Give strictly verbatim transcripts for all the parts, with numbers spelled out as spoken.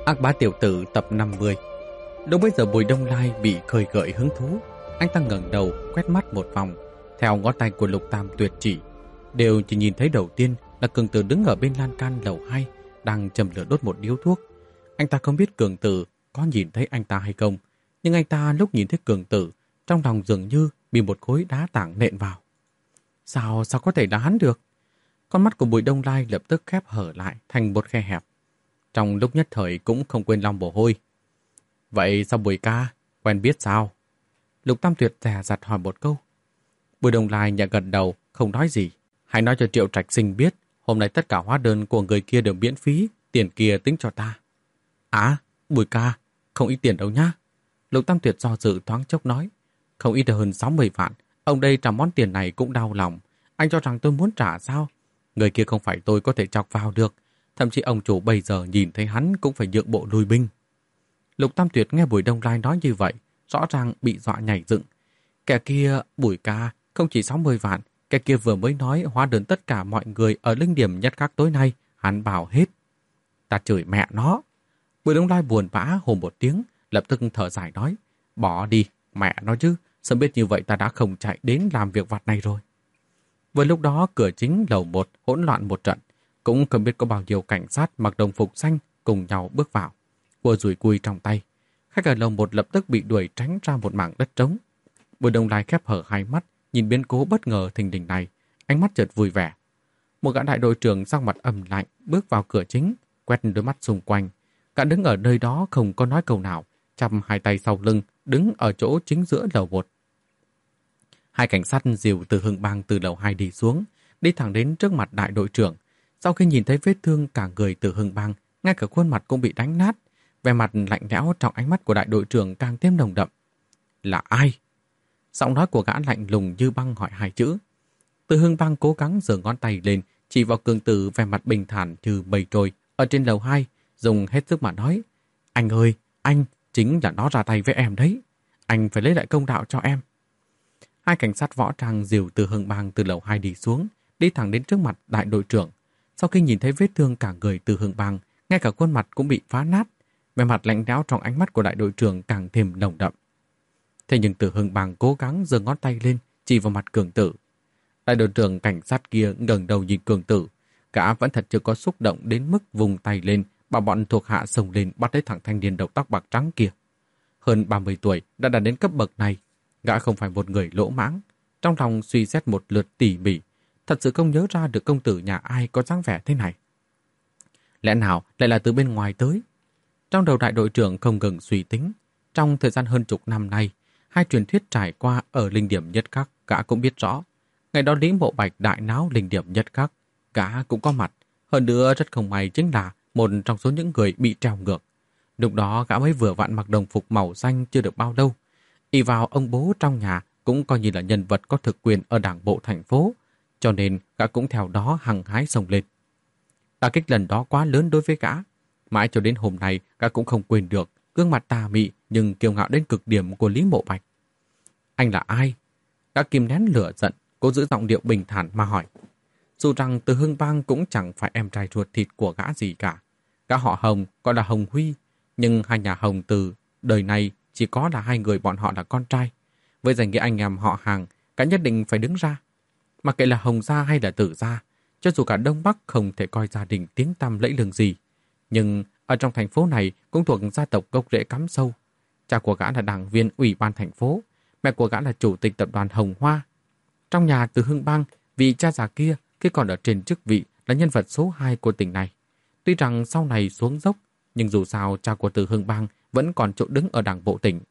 Ác bá tiểu tử tập năm mươi. Đúng bây giờ Bùi Đông Lai bị khơi gợi hứng thú. Anh ta ngẩng đầu quét mắt một vòng, theo ngón tay của Lục Tam Tuyệt chỉ, đều chỉ nhìn thấy đầu tiên là Cường Tử đứng ở bên lan can lầu hai, đang châm lửa đốt một điếu thuốc. Anh ta không biết Cường Tử có nhìn thấy anh ta hay không, nhưng anh ta lúc nhìn thấy Cường Tử, trong lòng dường như bị một khối đá tảng nện vào. Sao, sao có thể đá hắn được? Con mắt của Bùi Đông Lai lập tức khép hở lại thành một khe hẹp. Trong lúc nhất thời cũng không quên lau mồ hôi. Vậy sao Bùi ca, quen biết sao? Lục Tam Tuyệt dè dặt hỏi một câu. Bùi Đông Lai nhẹ gật đầu, không nói gì. Hãy nói cho Triệu Trạch Sinh biết, hôm nay tất cả hóa đơn của người kia đều miễn phí, tiền kia tính cho ta. À, Bùi ca, không ít tiền đâu nhá. Lục Tam Tuyệt do dự thoáng chốc nói. Không ít hơn sáu mươi vạn, ông đây trả món tiền này cũng đau lòng. Anh cho rằng tôi muốn trả sao? Người kia không phải tôi có thể chọc vào được. Thậm chí ông chủ bây giờ nhìn thấy hắn cũng phải nhượng bộ lui binh. Lục Tam Tuyệt nghe Bùi Đông Lai nói như vậy, rõ ràng bị dọa nhảy dựng. Kẻ kia, Bùi ca, không chỉ sáu mươi vạn, kẻ kia vừa mới nói hóa đơn tất cả mọi người ở linh điểm nhất khắc tối nay, hắn bảo hết. Ta chửi mẹ nó. Bùi Đông Lai buồn bã hô một tiếng, lập tức thở dài nói, bỏ đi, mẹ nó chứ, sớm biết như vậy ta đã không chạy đến làm việc vặt này rồi. Vừa lúc đó cửa chính lầu một hỗn loạn một trận, cũng không biết có bao nhiêu cảnh sát mặc đồng phục xanh cùng nhau bước vào, cua rùi cui trong tay. Khách ở lầu một lập tức bị đuổi tránh ra một mảng đất trống. Bùi Đông Lai khép hở hai mắt, nhìn biến cố bất ngờ thình lình này, ánh mắt chợt vui vẻ. Một gã đại đội trưởng sắc mặt âm lạnh bước vào cửa chính, quét đôi mắt xung quanh. Gã đứng ở nơi đó không có nói câu nào, chắp hai tay sau lưng, đứng ở chỗ chính giữa lầu một. Hai cảnh sát dìu từ Hưng Bang từ lầu hai đi xuống, đi thẳng đến trước mặt đại đội trưởng. Sau khi nhìn thấy vết thương cả người từ Hưng Bang, ngay cả khuôn mặt cũng bị đánh nát, vẻ mặt lạnh lẽo trong ánh mắt của đại đội trưởng càng thêm nồng đậm. Là ai? Giọng nói của gã lạnh lùng như băng hỏi hai chữ. Từ Hưng Bang cố gắng giơ ngón tay lên, chỉ vào Cường Tử vẻ mặt bình thản như mây trôi ở trên lầu hai, dùng hết sức mà nói: "Anh ơi, anh chính là nó ra tay với em đấy. Anh phải lấy lại công đạo cho em." Hai cảnh sát võ trang dìu từ Hưng Bang từ lầu hai đi xuống, đi thẳng đến trước mặt đại đội trưởng. Sau khi nhìn thấy vết thương cả người từ Hưng Bang, ngay cả khuôn mặt cũng bị phá nát, vẻ mặt lạnh lẽo trong ánh mắt của đại đội trưởng càng thêm nồng đậm. Thế nhưng từ Hưng Bang cố gắng giơ ngón tay lên chỉ vào mặt Cường Tử. Đại đội trưởng cảnh sát kia ngẩng đầu nhìn Cường Tử, gã vẫn thật chưa có xúc động đến mức vùng tay lên bảo bọn thuộc hạ xông lên bắt lấy thằng thanh niên đầu tóc bạc trắng kia. Hơn ba mươi tuổi đã đạt đến cấp bậc này, gã không phải một người lỗ mãng. Trong lòng suy xét một lượt tỉ mỉ, thật sự không nhớ ra được công tử nhà ai có dáng vẻ thế này. Lẽ nào lại là từ bên ngoài tới? Trong đầu đại đội trưởng không ngừng suy tính. Trong thời gian hơn chục năm nay, hai truyền thuyết trải qua ở linh điểm nhất khắc, gã cũng biết rõ. Ngày đó Lý Mộ Bạch đại náo linh điểm nhất khắc, gã cũng có mặt. Hơn nữa rất không may chính là một trong số những người bị treo ngược. Lúc đó gã mới vừa vặn mặc đồng phục màu xanh chưa được bao lâu. Y vào ông bố trong nhà cũng coi như là nhân vật có thực quyền ở đảng bộ thành phố, cho nên gã cũng theo đó hăng hái xông lên. Đả kích lần đó quá lớn đối với gã. Mãi cho đến hôm nay gã cũng không quên được gương mặt tà mị nhưng kiêu ngạo đến cực điểm của Lý Mộ Bạch. Anh là ai? Gã kìm nén lửa giận, cố giữ giọng điệu bình thản mà hỏi. Dù rằng từ Hưng Bang cũng chẳng phải em trai ruột thịt của gã gì cả. Gã họ Hồng gọi là Hồng Huy, nhưng hai nhà Hồng từ đời này chỉ có là hai người bọn họ là con trai. Với danh nghĩa anh em họ hàng, gã nhất định phải đứng ra. Mặc kệ là Hồng gia hay là Tử gia, cho dù cả Đông Bắc không thể coi gia đình tiếng tăm lẫy lừng gì, nhưng ở trong thành phố này cũng thuộc gia tộc gốc rễ cắm sâu. Cha của gã là đảng viên ủy ban thành phố, mẹ của gã là chủ tịch tập đoàn Hồng Hoa. Trong nhà từ Hưng Bang, vị cha già kia khi còn ở trên chức vị là nhân vật số hai của tỉnh này. Tuy rằng sau này xuống dốc, nhưng dù sao cha của Từ Hưng Bang vẫn còn chỗ đứng ở đảng bộ tỉnh.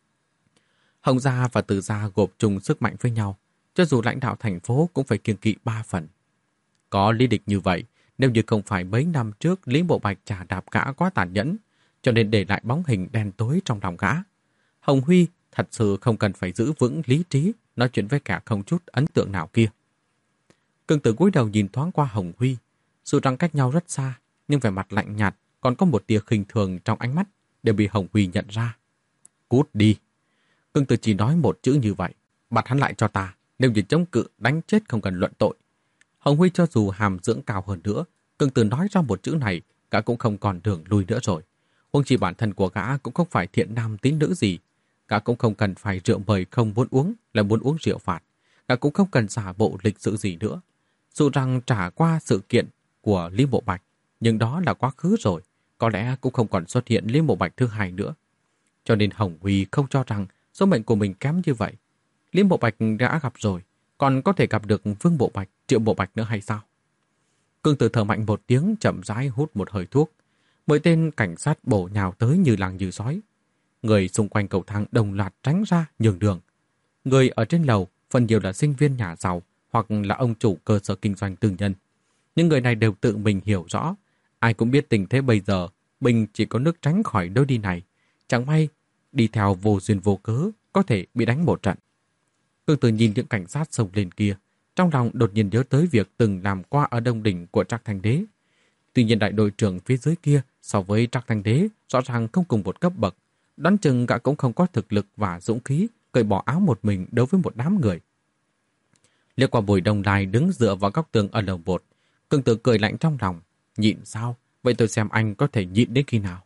Hồng gia và Từ gia gộp chung sức mạnh với nhau, cho dù lãnh đạo thành phố cũng phải kiêng kỵ ba phần. Có lý địch như vậy, nếu như không phải mấy năm trước Lý Mộ Bạch trà đạp gã quá tàn nhẫn, cho nên để lại bóng hình đen tối trong lòng gã. Hồng Huy thật sự không cần phải giữ vững lý trí nói chuyện với kẻ không chút ấn tượng nào kia. Cường Tử cúi đầu nhìn thoáng qua Hồng Huy, dù rằng cách nhau rất xa, nhưng vẻ mặt lạnh nhạt còn có một tia khinh thường trong ánh mắt đều bị Hồng Huy nhận ra. Cút đi. Cường Tử chỉ nói một chữ như vậy, bắt hắn lại cho ta, nếu như chống cự đánh chết không cần luận tội. Hồng Huy cho dù hàm dưỡng cao hơn nữa, Cường Tử nói ra một chữ này, cả cũng không còn đường lui nữa rồi. Huống chi bản thân của gã cũng không phải thiện nam tín nữ gì. Gã cũng không cần phải rượu mời không muốn uống, là muốn uống rượu phạt. Gã cũng không cần giả bộ lịch sự gì nữa. Dù rằng trả qua sự kiện của Lý Mộ Bạch, nhưng đó là quá khứ rồi, có lẽ cũng không còn xuất hiện Lý Mộ Bạch thứ hai nữa. Cho nên Hồng Huy không cho rằng số mệnh của mình kém như vậy. Lý Mộ Bạch đã gặp rồi, còn có thể gặp được Vương Mộ Bạch, Triệu Mộ Bạch nữa hay sao? Cương Tử thở mạnh một tiếng, chậm rãi hút một hơi thuốc. Mấy tên cảnh sát bổ nhào tới như làng như sói. Người xung quanh cầu thang đồng loạt tránh ra nhường đường. Người ở trên lầu phần nhiều là sinh viên nhà giàu hoặc là ông chủ cơ sở kinh doanh tư nhân. Những người này đều tự mình hiểu rõ. Ai cũng biết tình thế bây giờ, mình chỉ có nước tránh khỏi đôi đi này. Chẳng may, đi theo vô duyên vô cớ, có thể bị đánh một trận. Cương Tử nhìn những cảnh sát xông lên kia, trong lòng đột nhiên nhớ tới việc từng làm qua ở Đông Đỉnh của Trác Thanh Đế. Tuy nhiên đại đội trưởng phía dưới kia so với Trác Thanh Đế rõ ràng không cùng một cấp bậc. Đoán chừng gã cũng không có thực lực và dũng khí cởi bỏ áo một mình đối với một đám người. Liếc qua Bùi Đông Lai đứng dựa vào góc tường ở lầu một, Cương Tử cười lạnh trong lòng. Nhịn sao? Vậy tôi xem anh có thể nhịn đến khi nào?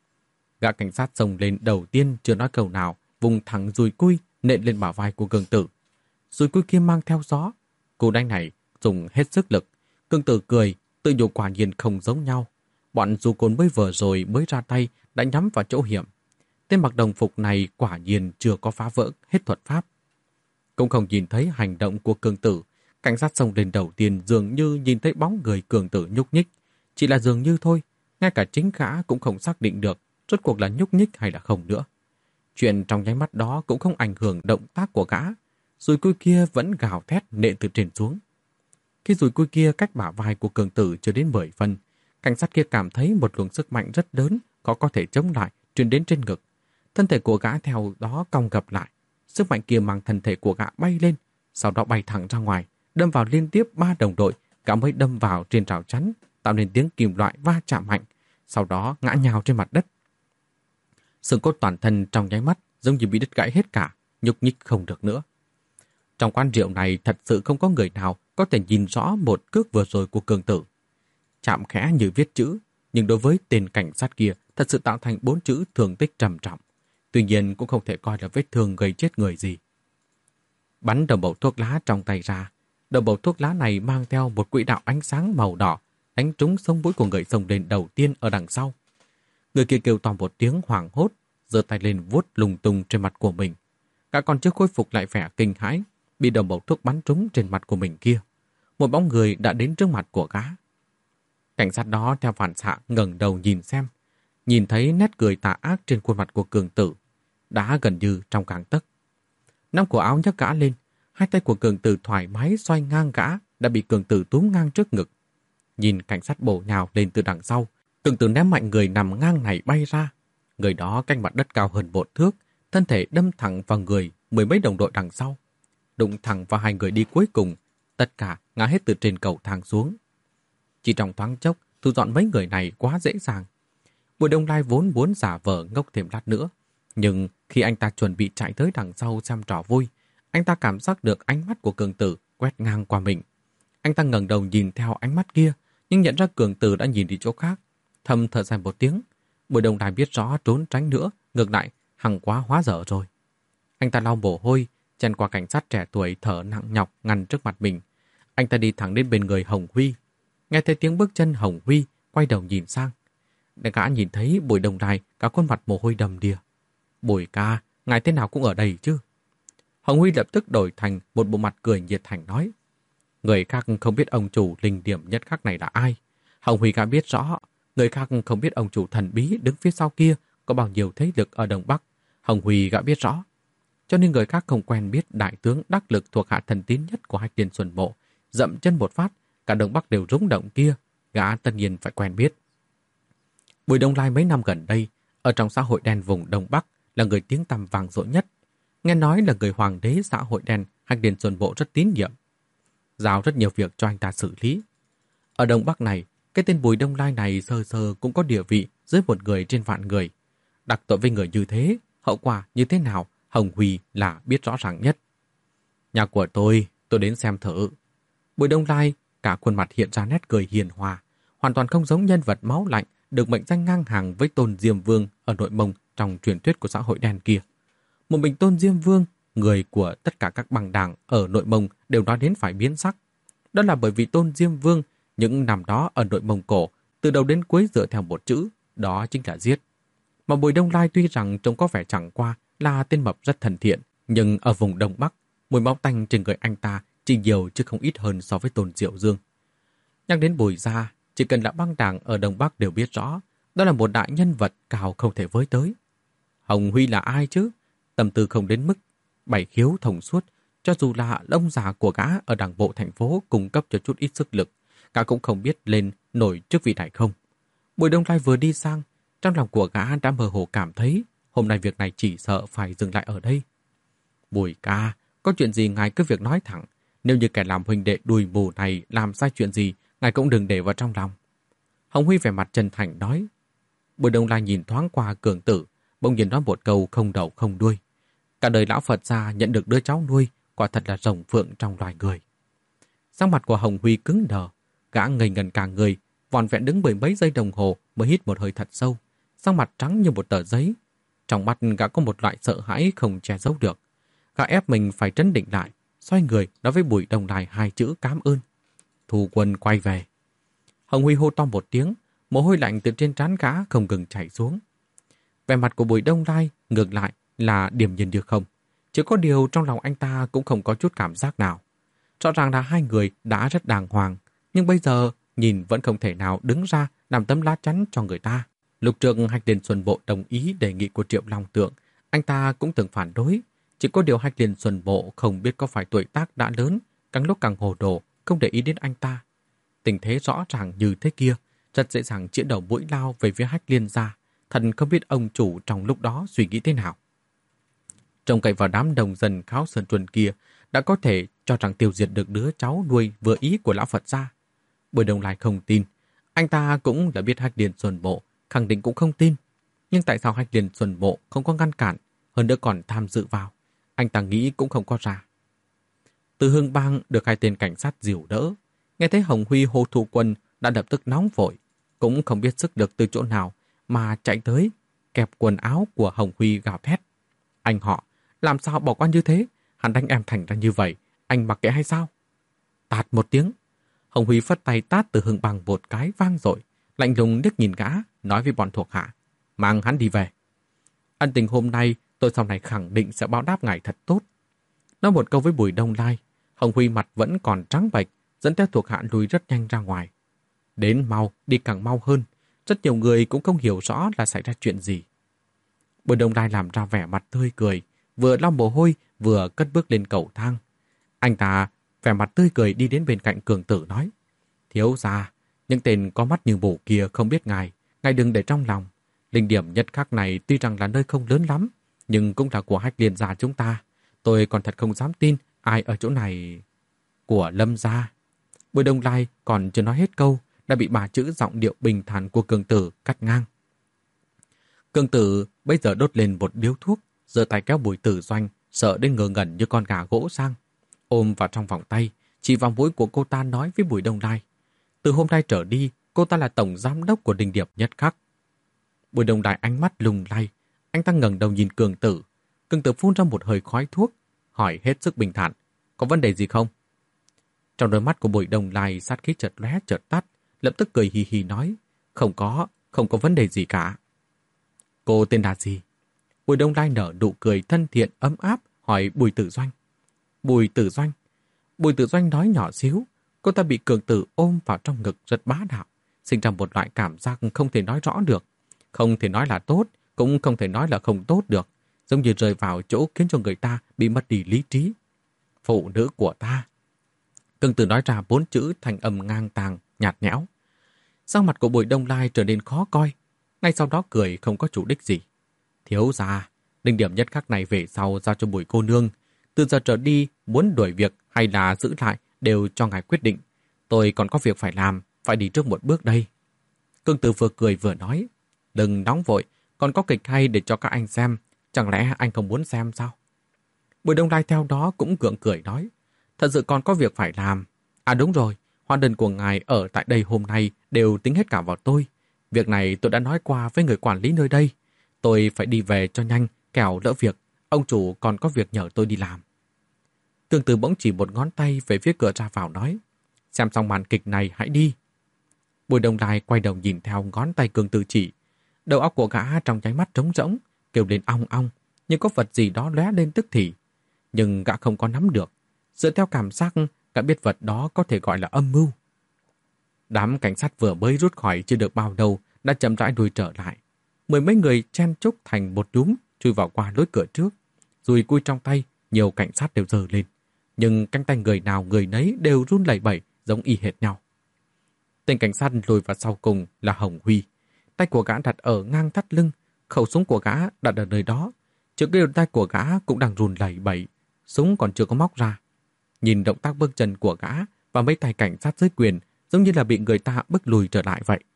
Gã cảnh sát xông lên đầu tiên chưa nói câu nào, vùng thẳng dùi cui nện lên bả vai của Cương Tử. Dùi cui kia mang theo gió. Cú đánh này dùng hết sức lực. Cương Tử cười, tự nhủ quả nhiên không giống nhau. Bọn dù côn mới vừa rồi mới ra tay đã nhắm vào chỗ hiểm. Tên mặc đồng phục này quả nhiên chưa có phá vỡ hết thuật pháp. Cũng không nhìn thấy hành động của Cương Tử. Cảnh sát xông lên đầu tiên dường như nhìn thấy bóng người Cương Tử nhúc nhích. Chỉ là dường như thôi, ngay cả chính gã cũng không xác định được rốt cuộc là nhúc nhích hay là không nữa. Chuyện trong nháy mắt đó cũng không ảnh hưởng động tác của gã. Dùi cui kia vẫn gào thét nện từ trên xuống. Khi dùi cui kia cách bả vai của Cương Tử chưa đến mười phân, cảnh sát kia cảm thấy một luồng sức mạnh rất lớn có có thể chống lại truyền đến trên ngực. Thân thể của gã theo đó cong gập lại. Sức mạnh kia mang thân thể của gã bay lên, sau đó bay thẳng ra ngoài, đâm vào liên tiếp ba đồng đội, gã mới đâm vào trên rào chắn, tạo nên tiếng kim loại va chạm mạnh, sau đó ngã nhào trên mặt đất. Xương cốt toàn thân trong nháy mắt giống như bị đứt gãy hết cả, nhúc nhích không được nữa. Trong quán rượu này thật sự không có người nào có thể nhìn rõ một cước vừa rồi của Cương Tử. Chạm khẽ như viết chữ, nhưng đối với tên cảnh sát kia thật sự tạo thành bốn chữ thương tích trầm trọng. Tuy nhiên cũng không thể coi là vết thương gây chết người gì. Bắn đầu bầu thuốc lá trong tay ra. Đầu bầu thuốc lá này mang theo một quỹ đạo ánh sáng màu đỏ, đánh trúng sống mũi của người xông lên đầu tiên ở đằng sau. Người kia kêu to một tiếng hoảng hốt, giơ tay lên vuốt lung tung trên mặt của mình. Cả còn chưa khôi phục lại vẻ kinh hãi, bị đầu bầu thuốc bắn trúng trên mặt của mình kia. Một bóng người đã đến trước mặt của gã. Cảnh sát đó theo phản xạ ngẩng đầu nhìn xem, nhìn thấy nét cười tà ác trên khuôn mặt của Cường Tử, đã gần như trong gang tấc. Nắm cổ áo nhấc gã lên, hai tay của Cường Tử thoải mái xoay ngang gã đã bị Cường Tử túm ngang trước ngực. Nhìn cảnh sát bổ nhào lên từ đằng sau, Cường Tử ném mạnh người nằm ngang này bay ra. Người đó cách mặt đất cao hơn một thước, thân thể đâm thẳng vào người mười mấy đồng đội đằng sau, đụng thẳng vào hai người đi cuối cùng, tất cả ngã hết từ trên cầu thang xuống. Chỉ trong thoáng chốc, thu dọn mấy người này quá dễ dàng. Bùi Đông Lai vốn muốn giả vờ ngốc thêm lát nữa, nhưng khi anh ta chuẩn bị chạy tới đằng sau xem trò vui, anh ta cảm giác được ánh mắt của Cường Tử quét ngang qua mình. Anh ta ngẩng đầu nhìn theo ánh mắt kia, nhưng nhận ra Cường Tử đã nhìn đi chỗ khác. Thầm thở dài một tiếng, Bùi Đông Lai biết rõ trốn tránh nữa, ngược lại, hằng quá hóa dở rồi. Anh ta lau mồ hôi, chen qua cảnh sát trẻ tuổi thở nặng nhọc ngăn trước mặt mình. Anh ta đi thẳng đến bên người Hồng Huy. Nghe thấy tiếng bước chân Hồng Huy, quay đầu nhìn sang. Để gã nhìn thấy Bùi Đông Lai cả khuôn mặt mồ hôi đầm đìa. Bùi ca, ngài thế nào cũng ở đây chứ? Hồng Huy lập tức đổi thành một bộ mặt cười nhiệt thành nói. Người khác không biết ông chủ linh điểm nhất khắc này là ai. Hồng Huy ca biết rõ. Người khác không biết ông chủ thần bí đứng phía sau kia có bao nhiêu thế lực ở Đông Bắc. Hồng Huy gã biết rõ. Cho nên người khác không quen biết đại tướng đắc lực thuộc hạ thần tín nhất của hai tiên Xuân Mộ. Dậm chân một phát, cả Đông Bắc đều rung động kia. Gã tất nhiên phải quen biết. Bùi Đông Lai mấy năm gần đây, ở trong xã hội đen vùng Đông Bắc là người tiếng tăm vang dội nhất. Nghe nói là người hoàng đế xã hội đen Hách Liên Xuân Bộ rất tín nhiệm, giao rất nhiều việc cho anh ta xử lý. Ở Đông Bắc này, cái tên Bùi Đông Lai này sơ sơ cũng có địa vị dưới một người trên vạn người. Đặc tội với người như thế, hậu quả như thế nào, Hồng Huy là biết rõ ràng nhất. Nhà của tôi, tôi đến xem thử. Bùi Đông Lai, cả khuôn mặt hiện ra nét cười hiền hòa, hoàn toàn không giống nhân vật máu lạnh được mệnh danh ngang hàng với Tôn Diêm Vương ở Nội Mông trong truyền thuyết của xã hội đen kia. Một mình Tôn Diêm Vương, người của tất cả các băng đảng ở Nội Mông đều nói đến phải biến sắc. Đó là bởi vì Tôn Diêm Vương những năm đó ở Nội Mông Cổ từ đầu đến cuối dựa theo một chữ, đó chính là giết. Mà Bùi Đông Lai tuy rằng trông có vẻ chẳng qua là tên mập rất thân thiện, nhưng ở vùng Đông Bắc, mùi máu tanh trên người anh ta chỉ nhiều chứ không ít hơn so với Tôn Diệu Dương. Nhắc đến Bùi gia, chỉ cần là băng đảng ở Đông Bắc đều biết rõ, đó là một đại nhân vật cao không thể với tới. Hồng Huy là ai chứ? Tâm tư không đến mức bảy khiếu thông suốt, cho dù là ông già của gã ở đảng bộ thành phố cung cấp cho chút ít sức lực, gã cũng không biết lên nổi chức vị này không. Bùi Đông Lai vừa đi sang, trong lòng của gã đã mơ hồ cảm thấy hôm nay việc này chỉ sợ phải dừng lại ở đây. Bùi ca, có chuyện gì ngài cứ việc nói thẳng. Nếu như kẻ làm huynh đệ đùi mù này làm sai chuyện gì, ngài cũng đừng để vào trong lòng. Hồng Huy vẻ mặt chân thành nói. Bùi Đông Lai nhìn thoáng qua Cường Tử, bỗng nhiên nói một câu không đầu không đuôi. Cả đời lão Phật gia nhận được đứa cháu nuôi, quả thật là rồng phượng trong loài người. Sắc mặt của Hồng Huy cứng đờ, gã ngây ngần cả người, vòn vẹn đứng mười mấy giây đồng hồ mới hít một hơi thật sâu, sắc mặt trắng như một tờ giấy. Trong mắt gã có một loại sợ hãi không che giấu được. Gã ép mình phải trấn định lại, xoay người nói với Bùi Đông Lai hai chữ cảm ơn. Thu quân quay về. Hồng Huy hô to một tiếng, mồ hôi lạnh từ trên trán gã không ngừng chảy xuống. Vẻ mặt của Bùi Đông Lai ngược lại là điềm nhiên như không. Chỉ có điều trong lòng anh ta cũng không có chút cảm giác nào. Rõ ràng là hai người đã rất đàng hoàng, nhưng bây giờ nhìn vẫn không thể nào đứng ra làm tấm lá chắn cho người ta. Lục trường Hạch Liên Xuân Bộ đồng ý đề nghị của Triệu Long Tượng, anh ta cũng từng phản đối. Chỉ có điều Hạch Liên Xuân Bộ không biết có phải tuổi tác đã lớn, càng lúc càng hồ đồ, không để ý đến anh ta. Tình thế rõ ràng như thế kia, rất dễ dàng chĩa đầu mũi lao về phía Hách Liên gia. Thật không biết ông chủ trong lúc đó suy nghĩ thế nào. Trông cậy vào đám đồng dân Kháo Sơn Truân kia đã có thể cho rằng tiêu diệt được đứa cháu nuôi vừa ý của lão Phật gia. Bùi Đông Lai không tin. Anh ta cũng đã biết Hách Liên Xuân Bộ, khẳng định cũng không tin. Nhưng tại sao Hách Liên Xuân Bộ không có ngăn cản, hơn nữa còn tham dự vào? Anh ta nghĩ cũng không có ra. Từ Hương Bang được hai tên cảnh sát dìu đỡ. Nghe thấy Hồng Huy hô Thu Quân đã lập tức nóng vội, cũng không biết sức được từ chỗ nào mà chạy tới, kẹp quần áo của Hồng Huy gào thét. Anh họ, làm sao bỏ qua như thế? Hắn đánh em thành ra như vậy, anh mặc kệ hay sao? Tạt một tiếng, Hồng Huy phất tay tát Từ Hương Bang một cái vang dội, lạnh lùng liếc nhìn gã, nói với bọn thuộc hạ, mang hắn đi về. Ân tình hôm nay tôi sau này khẳng định sẽ báo đáp ngài thật tốt. Nói một câu với Bùi Đông Lai, Hồng Huy mặt vẫn còn trắng bệch, dẫn theo thuộc hạ lùi rất nhanh ra ngoài. Đến mau, đi càng mau hơn. Rất nhiều người cũng không hiểu rõ là xảy ra chuyện gì. Bùi Đông Lai làm ra vẻ mặt tươi cười, vừa lau mồ hôi vừa cất bước lên cầu thang. Anh ta vẻ mặt tươi cười đi đến bên cạnh Cường Tử nói, thiếu gia, những tên có mắt như mù kia không biết ngài, ngài đừng để trong lòng. Linh điểm nhất khắc này tuy rằng là nơi không lớn lắm, nhưng cũng là của Hách Liên gia chúng ta. Tôi còn thật không dám tin ai ở chỗ này của Lâm gia. Bùi Đông Lai còn chưa nói hết câu đã bị bà chữ giọng điệu bình thản của Cường Tử cắt ngang. Cường Tử bây giờ đốt lên một điếu thuốc, giơ tay kéo Bùi Tử Doanh, sợ đến ngơ ngẩn như con gà gỗ sang, ôm vào trong vòng tay, chỉ vào mũi của cô ta nói với Bùi Đông Lai, từ hôm nay trở đi, cô ta là tổng giám đốc của Đinh Điệp Nhất Khắc. Bùi Đông Lai ánh mắt lung lay, anh ta ngẩng đầu nhìn Cường Tử. Cường Tử phun ra một hơi khói thuốc, hỏi hết sức bình thản, có vấn đề gì không? Trong đôi mắt của Bùi Đông Lai sát khí chợt lóe chợt tắt, lập tức cười hì hì nói, không có, không có vấn đề gì cả. Cô tên là gì? Bùi Đông Lai nở nụ cười thân thiện ấm áp, hỏi Bùi Tử Doanh. Bùi Tử Doanh. Bùi Tử Doanh nói nhỏ xíu, cô ta bị Cường Tử ôm vào trong ngực rất bá đạo, sinh ra một loại cảm giác không thể nói rõ được. Không thể nói là tốt, cũng không thể nói là không tốt được, giống như rơi vào chỗ khiến cho người ta bị mất đi lý trí. Phụ nữ của ta. Cường Tử nói ra bốn chữ thành âm ngang tàng, nhạt nhẽo. Sắc mặt của Bùi Đông Lai trở nên khó coi, ngay sau đó cười không có chủ đích gì. Thiếu gia, Đinh Điểm Nhất Khắc này về sau giao cho Bùi cô nương. Từ giờ trở đi, muốn đuổi việc hay là giữ lại đều cho ngài quyết định. Tôi còn có việc phải làm, phải đi trước một bước đây. Cường Tử vừa cười vừa nói, đừng nóng vội, còn có kịch hay để cho các anh xem. Chẳng lẽ anh không muốn xem sao? Bùi Đông Lai theo đó cũng gượng cười nói, thật sự còn có việc phải làm. À đúng rồi, hóa đơn của ngài ở tại đây hôm nay đều tính hết cả vào tôi. Việc này tôi đã nói qua với người quản lý nơi đây. Tôi phải đi về cho nhanh, kẻo lỡ việc. Ông chủ còn có việc nhờ tôi đi làm. Tương Tử bỗng chỉ một ngón tay về phía cửa ra vào nói, xem xong màn kịch này hãy đi. Bùi Đông Lai quay đầu nhìn theo ngón tay Cương Tử chỉ. Đầu óc của gã trong nháy mắt trống rỗng, kêu lên ong ong, nhưng có vật gì đó lóe lên tức thì. Nhưng gã không có nắm được. Dựa theo cảm giác, gã biết vật đó có thể gọi là âm mưu. Đám cảnh sát vừa mới rút khỏi chưa được bao lâu đã chậm rãi đuổi trở lại. Mười mấy người chen chúc thành một đúm chui vào qua lối cửa trước. Dùi cui trong tay, nhiều cảnh sát đều giơ lên. Nhưng cánh tay người nào người nấy đều run lẩy bẩy giống y hệt nhau. Tên cảnh sát lùi vào sau cùng là Hồng Huy. Tay của gã đặt ở ngang thắt lưng, khẩu súng của gã đặt ở nơi đó. Trước cái tay của gã cũng đang run lẩy bẩy, súng còn chưa có móc ra. Nhìn động tác bước chân của gã và mấy tay cảnh sát dưới quyền giống như là bị người ta bức lùi trở lại vậy.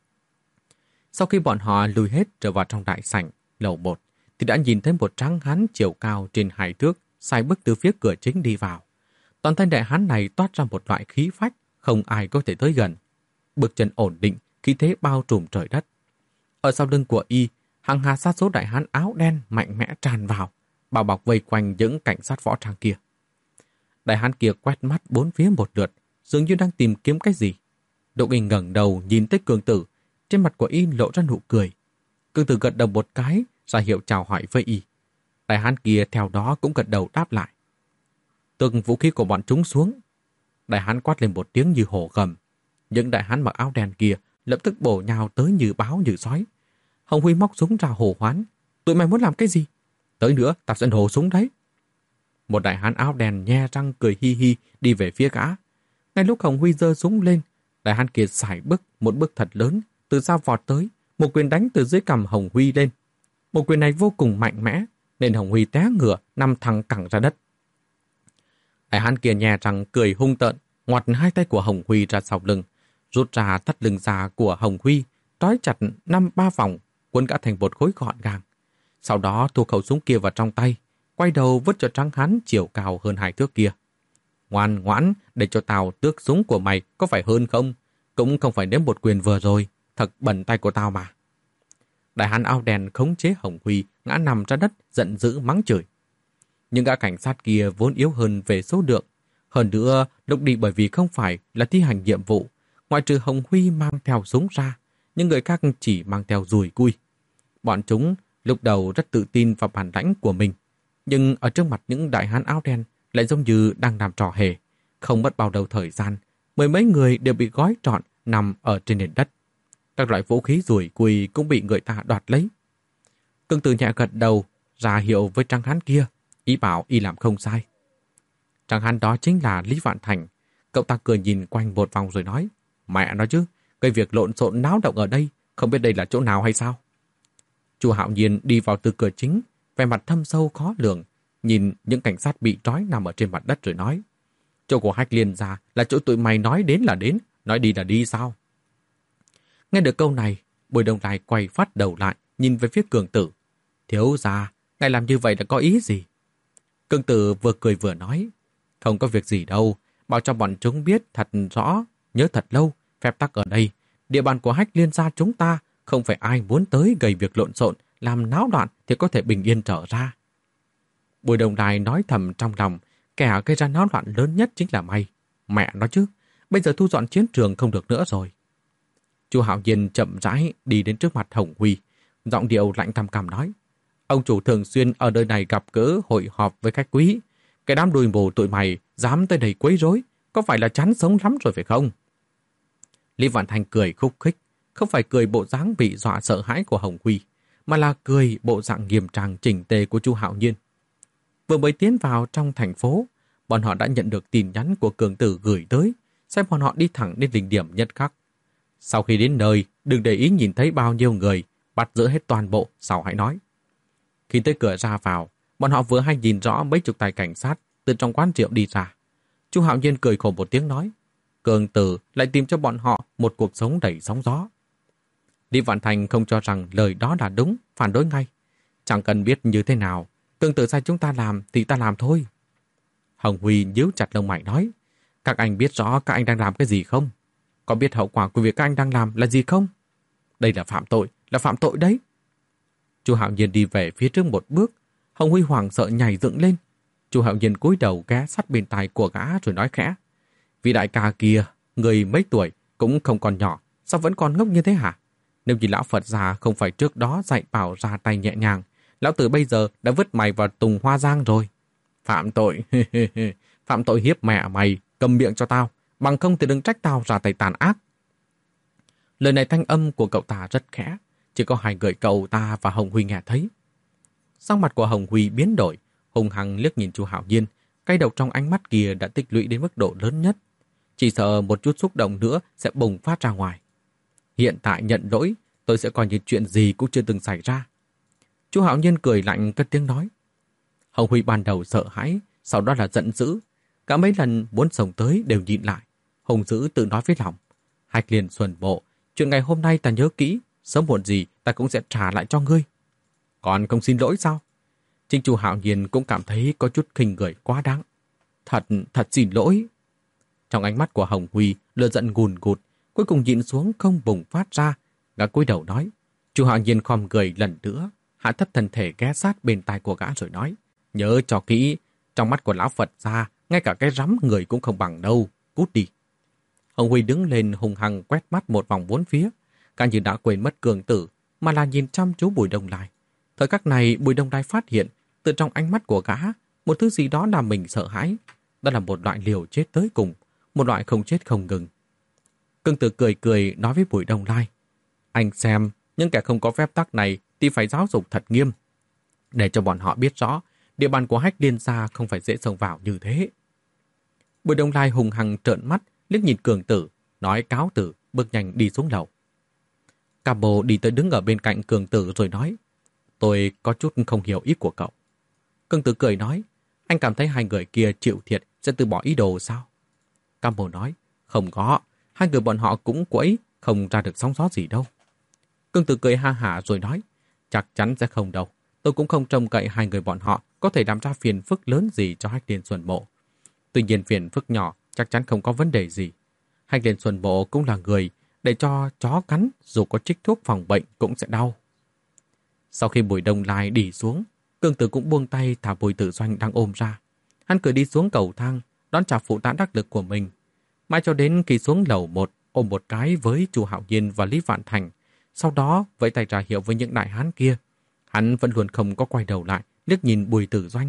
Sau khi bọn họ lùi hết trở vào trong đại sảnh, lầu một, thì đã nhìn thấy một tráng hán chiều cao trên hai thước, sai bước từ phía cửa chính đi vào. Toàn thân đại hán này toát ra một loại khí phách, không ai có thể tới gần. Bước chân ổn định, khí thế bao trùm trời đất. Ở sau lưng của y, hàng hà sát số đại hán áo đen mạnh mẽ tràn vào, bao bọc vây quanh những cảnh sát võ trang kia. Đại hán kia quét mắt bốn phía một lượt, dường như đang tìm kiếm cái gì. Đỗ Kinh ngẩng đầu nhìn tới Cương Tử, trên mặt của y lộ ra nụ cười. Cương Tử gật đầu một cái, ra hiệu chào hỏi với y. Đại hán kia theo đó cũng gật đầu đáp lại. Từng vũ khí của bọn chúng xuống. Đại hán quát lên một tiếng như hổ gầm. Những đại hán mặc áo đen kia lập tức bổ nhào tới như báo như sói. Hồng Huy móc súng ra hô hoán. Tụi mày muốn làm cái gì? Tới nữa, tao sẽ nổ súng đấy. Một đại hán áo đen nhe răng cười hi hi đi về phía gã. Ngay lúc Hồng Huy giơ súng lên, đại hán kia sải bước một bước thật lớn, từ sau vọt tới, một quyền đánh từ dưới cằm Hồng Huy lên. Một quyền này vô cùng mạnh mẽ, nên Hồng Huy té ngửa, nằm thẳng cẳng ra đất. Đại hán kia nhe răng cười hung tợn, ngoặt hai tay của Hồng Huy ra sau lưng, rút ra thắt lưng già của Hồng Huy, trói chặt năm ba vòng, quấn gã thành một khối gọn gàng. Sau đó thu khẩu súng kia vào trong tay, quay đầu vứt cho tráng hán chiều cao hơn hai thước kia. Ngoan ngoãn, để cho tao tước súng của mày có phải hơn không? Cũng không phải nếm một quyền vừa rồi, thật bẩn tay của tao mà. Đại hán áo đen khống chế Hồng Huy ngã nằm ra đất, giận dữ mắng chửi. Nhưng gã cảnh sát kia vốn yếu hơn về số lượng. Hơn nữa, lúc đi bởi vì không phải là thi hành nhiệm vụ, ngoại trừ Hồng Huy mang theo súng ra, những người khác chỉ mang theo dùi cui. Bọn chúng lúc đầu rất tự tin vào bản lãnh của mình, nhưng ở trước mặt những đại hán áo đen lại giống như đang làm trò hề. Không mất bao lâu thời gian, mười mấy người đều bị gói trọn nằm ở trên nền đất. Các loại vũ khí dùi cui cũng bị người ta đoạt lấy. Cương Tử nhẹ gật đầu, ra hiệu với tráng hán kia, ý bảo y làm không sai. Tráng hán đó chính là Lý Vạn Thành. Cậu ta cười nhìn quanh một vòng rồi nói, mẹ nói chứ, cái việc lộn xộn náo động ở đây, không biết đây là chỗ nào hay sao? Chu Hạo Nhiên đi vào từ cửa chính, vẻ mặt thâm sâu khó lường, nhìn những cảnh sát bị trói nằm ở trên mặt đất rồi nói, chỗ của Hách Liên gia là chỗ tụi mày nói đến là đến, nói đi là đi sao? Nghe được câu này, Bùi Đông Lai quay phát đầu lại, nhìn về phía Cường Tử. Thiếu gia, ngài làm như vậy là có ý gì? Cường Tử vừa cười vừa nói, không có việc gì đâu, bảo cho bọn chúng biết thật rõ, nhớ thật lâu, phép tắc ở đây, địa bàn của Hách Liên gia chúng ta, không phải ai muốn tới gây việc lộn xộn, làm náo loạn thì có thể bình yên trở ra. Bùi Đông Lai nói thầm trong lòng, kẻ gây ra náo loạn lớn nhất chính là mày. Mẹ nói chứ, bây giờ thu dọn chiến trường không được nữa rồi. Chu Hạo Nhiên chậm rãi đi đến trước mặt Hồng Huy, giọng điệu lạnh căm căm nói, ông chủ thường xuyên ở nơi này gặp gỡ hội họp với khách quý, cái đám đùi mù tụi mày dám tới đây quấy rối, có phải là chán sống lắm rồi phải không? Lý Vạn Thành cười khúc khích, không phải cười bộ dáng bị dọa sợ hãi của Hồng Huy, mà là cười bộ dạng nghiêm trang chỉnh tề của Chu Hạo Nhiên. Vừa mới tiến vào trong thành phố, bọn họ đã nhận được tin nhắn của Cường Tử gửi tới, xem bọn họ đi thẳng đến đỉnh điểm nhất khắc. Sau khi đến nơi, đừng để ý nhìn thấy bao nhiêu người, bắt giữ hết toàn bộ, sau hãy nói. Khi tới cửa ra vào, bọn họ vừa hay nhìn rõ mấy chục tay cảnh sát từ trong quán rượu đi ra. Chu Hạo Nhiên cười khổ một tiếng nói, Cường Tử lại tìm cho bọn họ một cuộc sống đầy sóng gió. Lý Vạn Thành không cho rằng lời đó là đúng, phản đối ngay. Chẳng cần biết như thế nào, Cường Tử sai chúng ta làm thì ta làm thôi. Hồng Huy nhíu chặt lông mày nói, các anh biết rõ các anh đang làm cái gì không? Có biết hậu quả của việc các anh đang làm là gì không? đây là phạm tội, là phạm tội đấy. Chu Hạo Nhiên đi về phía trước một bước, Hồng Huy hoảng sợ nhảy dựng lên. Chu Hạo Nhiên cúi đầu ghé sát bên tai của gã rồi nói khẽ: "Vị đại ca kia, người mấy tuổi cũng không còn nhỏ, sao vẫn còn ngốc như thế hả? Nếu như lão Phật già không phải trước đó dạy bảo ra tay nhẹ nhàng, lão tử bây giờ đã vứt mày vào tùng hoa giang rồi. Phạm tội, phạm tội hiếp mẹ mày, cầm miệng cho tao, bằng không thì đừng trách tao ra tay tàn ác." Lời này thanh âm của cậu ta rất khẽ, chỉ có hai người cậu ta và Hồng Huy nghe thấy. Sắc mặt của Hồng Huy biến đổi, hung hăng liếc nhìn Chu Hạo Nhiên, cái độc trong ánh mắt kia đã tích lũy đến mức độ lớn nhất. Chỉ sợ một chút xúc động nữa sẽ bùng phát ra ngoài. "Hiện tại nhận lỗi, tôi sẽ coi như chuyện gì cũng chưa từng xảy ra." Chu Hạo Nhiên cười lạnh cất tiếng nói. Hồng Huy ban đầu sợ hãi, sau đó là giận dữ. Cả mấy lần muốn xông tới đều nhịn lại. Hùng dữ tự nói với lòng: "Hách Liên Xuân Mộ, chuyện ngày hôm nay ta nhớ kỹ, sớm muộn gì ta cũng sẽ trả lại cho ngươi." "Còn không xin lỗi sao?" Chính Chu Hạo Nhiên cũng cảm thấy có chút khinh người quá đáng. Thật, thật xin lỗi." Trong ánh mắt của Hồng Huy, lửa giận ngùn ngụt, cuối cùng nhịn xuống không bùng phát ra. Gã cúi đầu nói. Chu Hạo Nhiên khom người lần nữa, hạ thấp thân thể ghé sát bên tai của gã rồi nói: "Nhớ cho kỹ, trong mắt của lão Phật gia, ngay cả cái rắm người cũng không bằng đâu, cút đi." Hồng Huy đứng lên hùng hăng quét mắt một vòng bốn phía, cả như đã quên mất cường tử, mà là nhìn chăm chú Bùi Đông Lai. Thời khắc này, Bùi Đông Lai phát hiện, từ trong ánh mắt của gã, một thứ gì đó làm mình sợ hãi. Đó là một loại liều chết tới cùng, một loại không chết không ngừng. Cường tử cười cười nói với Bùi Đông Lai: "Anh xem, những kẻ không có phép tắc này thì phải giáo dục thật nghiêm, để cho bọn họ biết rõ địa bàn của Hách Liên gia không phải dễ xông vào như thế." Bùi Đông Lai hùng hăng trợn mắt liếc nhìn cường tử, nói cáo từ, bước nhanh đi xuống lầu. Cà Bồ đi tới đứng ở bên cạnh cường tử rồi nói: "Tôi có chút không hiểu ý của cậu." Cường tử cười nói: "Anh cảm thấy hai người kia chịu thiệt sẽ từ bỏ ý đồ sao?" Cà Bồ nói: "Không có, hai người bọn họ cũng quẫy, không ra được sóng gió gì đâu." Cường tử cười ha hả rồi nói: "Chắc chắn sẽ không đâu. Tôi cũng không trông cậy hai người bọn họ có thể làm ra phiền phức lớn gì cho Hách Liên Xuân Mộ. Tuy nhiên phiền phức nhỏ chắc chắn không có vấn đề gì. Hách Liên Xuân Mộ cũng là người, để cho chó cắn dù có trích thuốc phòng bệnh cũng sẽ đau." Sau khi Bùi Đông Lai đi xuống, cường tử cũng buông tay thả Bùi Tử Doanh đang ôm ra. Hắn cười đi xuống cầu thang, đón chào phụ tá đắc lực của mình. Mãi cho đến khi xuống lầu một, ôm một cái với Chu Hạo Nhiên và Lý Vạn Thành, sau đó vẫy tay ra hiệu với những đại hán kia. Hắn vẫn luôn không có quay đầu lại, liếc nhìn Bùi Tử Doanh.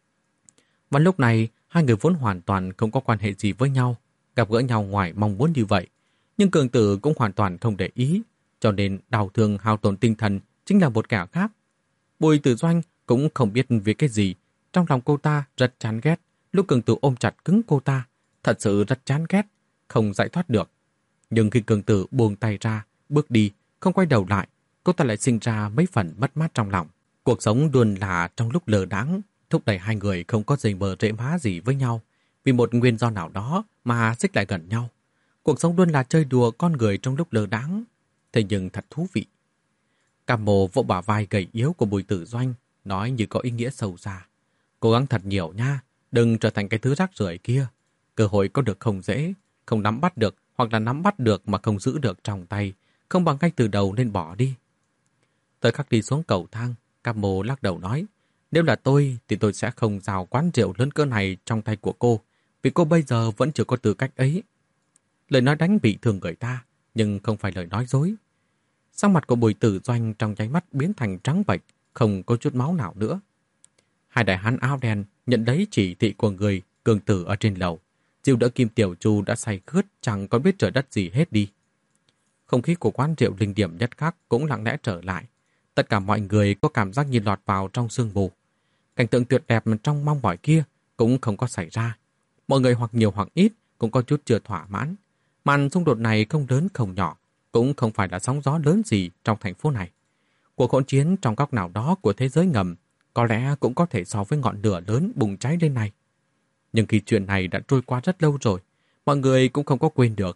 Và lúc này, hai người vốn hoàn toàn không có quan hệ gì với nhau, gặp gỡ nhau ngoài mong muốn như vậy. Nhưng cường tử cũng hoàn toàn không để ý, cho nên đau thương hao tổn tinh thần chính là một kẻ khác. Bùi Tử Doanh cũng không biết vì cái gì, trong lòng cô ta rất chán ghét, lúc cường tử ôm chặt cứng cô ta, thật sự rất chán ghét, không giải thoát được. Nhưng khi cường tử buông tay ra, bước đi, không quay đầu lại, cô ta lại sinh ra mấy phần mất mát trong lòng. Cuộc sống luôn là trong lúc lờ đãng, thúc đẩy hai người không có dây mờ rễ má gì với nhau, vì một nguyên do nào đó mà xích lại gần nhau. Cuộc sống luôn là chơi đùa con người trong lúc lờ đãng, thế nhưng thật thú vị. Cam Mồ vỗ bả vai gầy yếu của Bùi Tử Doanh, nói như có ý nghĩa sâu xa: "Cố gắng thật nhiều nha, đừng trở thành cái thứ rác rưởi kia. Cơ hội có được không dễ, không nắm bắt được hoặc là nắm bắt được mà không giữ được trong tay, không bằng ngay từ đầu nên bỏ đi." Thời khắc đi xuống cầu thang, Cam Mồ lắc đầu nói: "Nếu là tôi thì tôi sẽ không giao quán rượu lớn cỡ này trong tay của cô, vì cô bây giờ vẫn chưa có tư cách ấy." Lời nói đánh bị thương người ta, nhưng không phải lời nói dối. Sắc mặt của Bùi Tử Doanh trong nháy mắt biến thành trắng bệch, không có chút máu nào nữa. Hai đại hán áo đen nhận lấy chỉ thị của người cường tử ở trên lầu, dìu đỡ Kim Tiểu Chu đã say khướt chẳng còn biết trời đất gì hết đi. Không khí của quán rượu linh điểm nhất khắc cũng lặng lẽ trở lại. Tất cả mọi người có cảm giác như lọt vào trong sương mù. Cảnh tượng tuyệt đẹp trong mong mỏi kia cũng không có xảy ra. Mọi người hoặc nhiều hoặc ít cũng có chút chưa thỏa mãn. Màn xung đột này không lớn không nhỏ, cũng không phải là sóng gió lớn gì trong thành phố này. Cuộc hỗn chiến trong góc nào đó của thế giới ngầm có lẽ cũng có thể so với ngọn lửa lớn bùng cháy lên này. Nhưng khi chuyện này đã trôi qua rất lâu rồi, mọi người cũng không có quên được.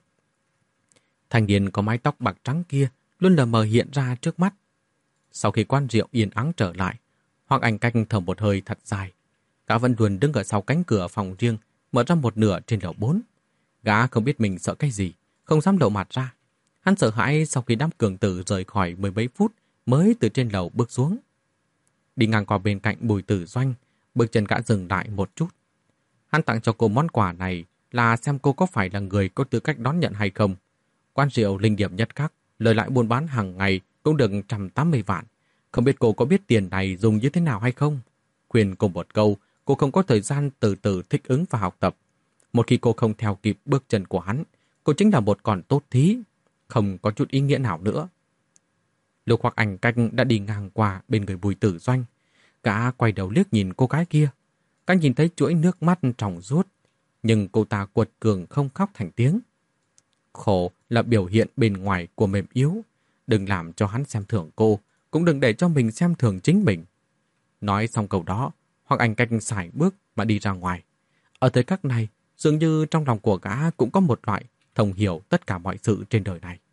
Thanh niên có mái tóc bạc trắng kia luôn lờ mờ hiện ra trước mắt. Sau khi quán rượu yên ắng trở lại, Hoàng Anh Canh thở một hơi thật dài. Gã vẫn luôn đứng ở sau cánh cửa phòng riêng, mở ra một nửa trên lầu bốn. Gã không biết mình sợ cái gì, không dám lộ mặt ra. Hắn sợ hãi sau khi đám cường tử rời khỏi mười mấy phút mới từ trên lầu bước xuống. Đi ngang qua bên cạnh Bùi Tử Doanh, bước chân gã dừng lại một chút. Hắn tặng cho cô món quà này là xem cô có phải là người có tư cách đón nhận hay không. Quán rượu linh điểm nhất khắc, lời lại buôn bán hàng ngày cũng được một trăm tám mươi vạn. Không biết cô có biết tiền này dùng như thế nào hay không? Khuyên cô một câu, cô không có thời gian từ từ thích ứng và học tập. Một khi cô không theo kịp bước chân của hắn, cô chính là một con tốt thí, không có chút ý nghĩa nào nữa. Lục Hoặc Ảnh Canh đã đi ngang qua bên người Bùi Tử Doanh. Gã quay đầu liếc nhìn cô gái kia. Gã nhìn thấy chuỗi nước mắt tròng ruốt, nhưng cô ta quật cường không khóc thành tiếng. Khổ là biểu hiện bên ngoài của mềm yếu. Đừng làm cho hắn xem thường cô, cũng đừng để cho mình xem thường chính mình. Nói xong câu đó, Hoặc Ảnh Canh sải bước mà đi ra ngoài. Ở thời khắc này, dường như trong lòng của gã cũng có một loại thông hiểu tất cả mọi sự trên đời này.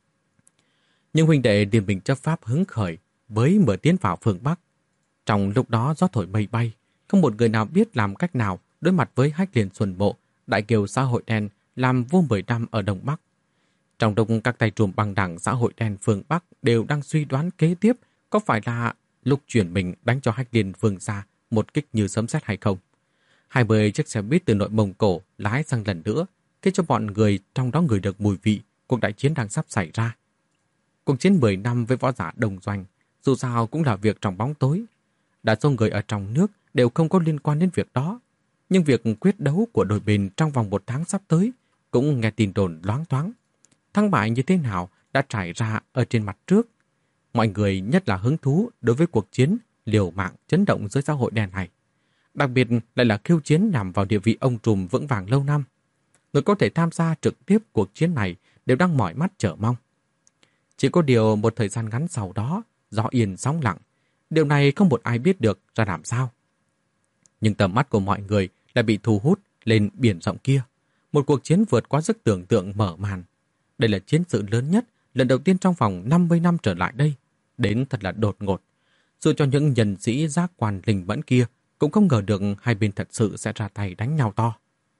Nhưng huynh đệ Điền Bình chấp pháp hứng khởi với mở tiến vào phương Bắc. Trong lúc đó gió thổi mây bay, không một người nào biết làm cách nào đối mặt với Hách Liên Xuân Mộ, đại kiều xã hội đen làm vua mười năm ở Đông Bắc. Trong lúc các tay trùm băng đảng xã hội đen phương Bắc đều đang suy đoán kế tiếp có phải là lúc chuyển mình đánh cho Hách Liên Vương gia một kích như sấm sét hay không. Hai mươi chiếc xe buýt từ nội Mông Cổ lái sang lần nữa, khiến cho bọn người trong đó ngửi được mùi vị cuộc đại chiến đang sắp xảy ra. Cuộc chiến mười năm với võ giả Đồng Doanh, dù sao cũng là việc trong bóng tối. Đa số người ở trong nước đều không có liên quan đến việc đó. Nhưng việc quyết đấu của đôi bên trong vòng một tháng sắp tới cũng nghe tin đồn loáng thoáng. Thắng bại như thế nào đã trải ra ở trên mặt trước. Mọi người nhất là hứng thú đối với cuộc chiến liều mạng chấn động dưới xã hội đen này. Đặc biệt lại là khiêu chiến nhằm vào địa vị ông trùm vững vàng lâu năm. Người có thể tham gia trực tiếp cuộc chiến này đều đang mỏi mắt chờ mong. Chỉ có điều một thời gian ngắn sau đó, gió yên sóng lặng. Điều này không một ai biết được ra làm sao. Nhưng tầm mắt của mọi người lại bị thu hút lên biển rộng kia. Một cuộc chiến vượt quá sức tưởng tượng mở màn. Đây là chiến sự lớn nhất, lần đầu tiên trong vòng năm mươi năm trở lại đây. Đến thật là đột ngột. Dù cho những nhân sĩ giác quan linh mẫn kia cũng không ngờ được hai bên thật sự sẽ ra tay đánh nhau to.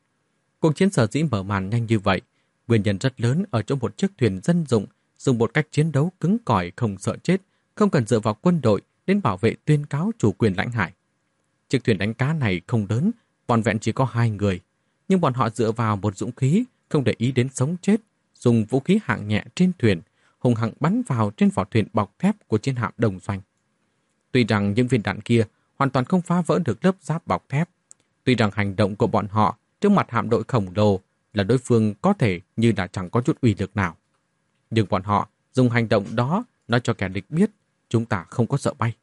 Cuộc chiến sở dĩ mở màn nhanh như vậy, nguyên nhân rất lớn ở chỗ một chiếc thuyền dân dụng dùng một cách chiến đấu cứng cỏi không sợ chết, không cần dựa vào quân đội đến bảo vệ tuyên cáo chủ quyền lãnh hải. Chiếc thuyền đánh cá này không lớn, vỏn vẹn chỉ có hai người, nhưng bọn họ dựa vào một dũng khí, không để ý đến sống chết, dùng vũ khí hạng nhẹ trên thuyền, hùng hăng bắn vào trên vỏ thuyền bọc thép của chiến hạm Đồng Doanh. Tuy rằng những viên đạn kia hoàn toàn không phá vỡ được lớp giáp bọc thép, tuy rằng hành động của bọn họ trước mặt hạm đội khổng lồ là đối phương có thể như là chẳng có chút uy lực nào. Nhưng bọn họ dùng hành động đó nói cho kẻ địch biết chúng ta không có sợ bay.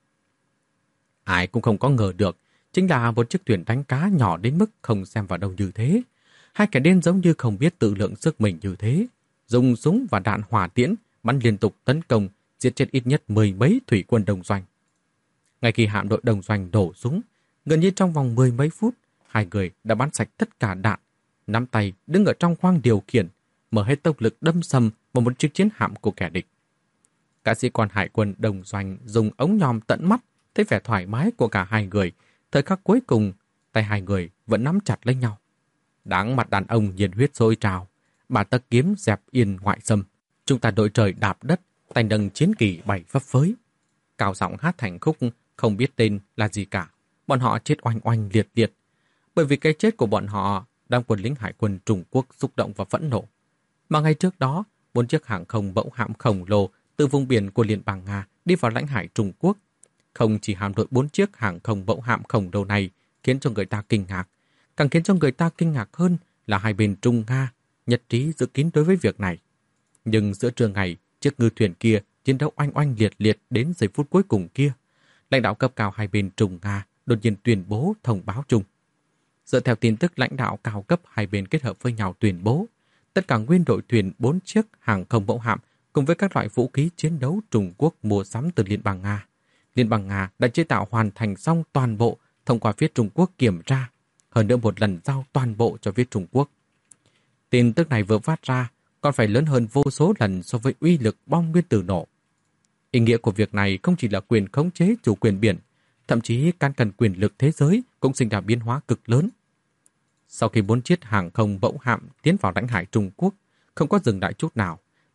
Ai cũng không có ngờ được, chính là một chiếc thuyền đánh cá nhỏ đến mức không xem vào đâu như thế. Hai kẻ điên giống như không biết tự lượng sức mình như thế, dùng súng và đạn hỏa tiễn bắn liên tục tấn công, giết chết ít nhất mười mấy thủy quân Đồng Doanh. Ngay khi hạm đội Đồng Doanh đổ súng, gần như trong vòng mười mấy phút, hai người đã bắn sạch tất cả đạn, nắm tay đứng ở trong khoang điều khiển, mở hết tốc lực đâm sầm vào một chiếc chiến hạm của kẻ địch. Các sĩ quan hải quân Đồng Doanh dùng ống nhòm tận mắt thấy vẻ thoải mái của cả hai người. Thời khắc cuối cùng, tay hai người vẫn nắm chặt lấy nhau. Đáng mặt đàn ông nhiệt huyết sôi trào, bà tấc kiếm dẹp yên ngoại xâm. Chúng ta đội trời đạp đất, tay nâng chiến kỳ bay phấp phới. Cao giọng hát thành khúc không biết tên là gì cả. Bọn họ chết oanh oanh liệt liệt. Bởi vì cái chết của bọn họ, đám quân lính hải quân Trung Quốc xúc động và phẫn nộ. Mà ngay trước đó, bốn chiếc hàng không mẫu hạm khổng lồ từ vùng biển của Liên bang Nga đi vào lãnh hải Trung Quốc. Không chỉ hạm đội bốn chiếc hàng không mẫu hạm khổng lồ này khiến cho người ta kinh ngạc, càng khiến cho người ta kinh ngạc hơn là hai bên Trung Nga nhất trí dự kiến đối với việc này. Nhưng giữa trưa ngày, chiếc ngư thuyền kia chiến đấu oanh oanh liệt liệt đến giây phút cuối cùng kia. Lãnh đạo cấp cao hai bên Trung Nga đột nhiên tuyên bố thông báo chung. Dựa theo tin tức lãnh đạo cao cấp hai bên kết hợp với nhau tuyên bố, tất cả nguyên đội thuyền bốn chiếc hàng không mẫu hạm cùng với các loại vũ khí chiến đấu Trung Quốc mua sắm từ Liên bang Nga. Liên bang Nga đã chế tạo hoàn thành xong toàn bộ thông qua phía Trung Quốc kiểm tra, hơn nữa một lần giao toàn bộ cho phía Trung Quốc. Tin tức này vừa phát ra còn phải lớn hơn vô số lần so với uy lực bom nguyên tử nổ. Ý nghĩa của việc này không chỉ là quyền khống chế chủ quyền biển, thậm chí can cần quyền lực thế giới cũng sinh ra biến hóa cực lớn. Sau khi bốn chiếc hàng không mẫu hạm tiến vào lãnh hải Trung Quốc, không có dừng lại chút nào,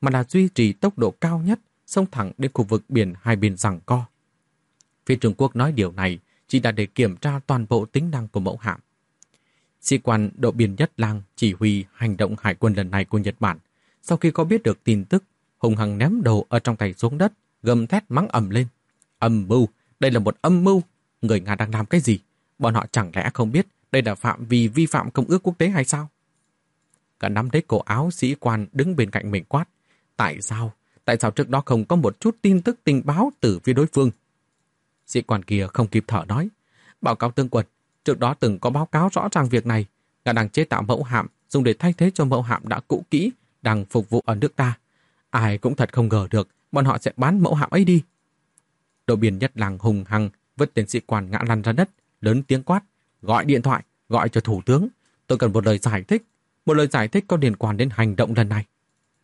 mà là duy trì tốc độ cao nhất, xông thẳng đến khu vực biển hai bên giằng co. Phía Trung Quốc nói điều này chỉ là để kiểm tra toàn bộ tính năng của mẫu hạm. Sĩ quan đội biên Nhất Lang chỉ huy hành động hải quân lần này của Nhật Bản, sau khi có biết được tin tức, hùng hăng ném đồ ở trong tay xuống đất, gầm thét mắng ầm lên. Âm mưu, đây là một âm mưu, người Nga đang làm cái gì? Bọn họ chẳng lẽ không biết đây là phạm vi vi phạm công ước quốc tế hay sao? Cả nắm lấy cổ áo sĩ quan đứng bên cạnh mình quát. Tại sao? Tại sao trước đó không có một chút tin tức tình báo từ phía đối phương? Sĩ quan kia không kịp thở nói. Báo cáo tướng quân, trước đó từng có báo cáo rõ ràng việc này. Nga đang chế tạo mẫu hạm dùng để thay thế cho mẫu hạm đã cũ kỹ, đang phục vụ ở nước ta. Ai cũng thật không ngờ được bọn họ sẽ bán mẫu hạm ấy đi. Đội biên Nhất Lang hùng hăng vứt tên sĩ quan ngã lăn ra đất, lớn tiếng quát. Gọi điện thoại, gọi cho thủ tướng. Tôi cần một lời giải thích. Một lời giải thích có liên quan đến hành động lần này.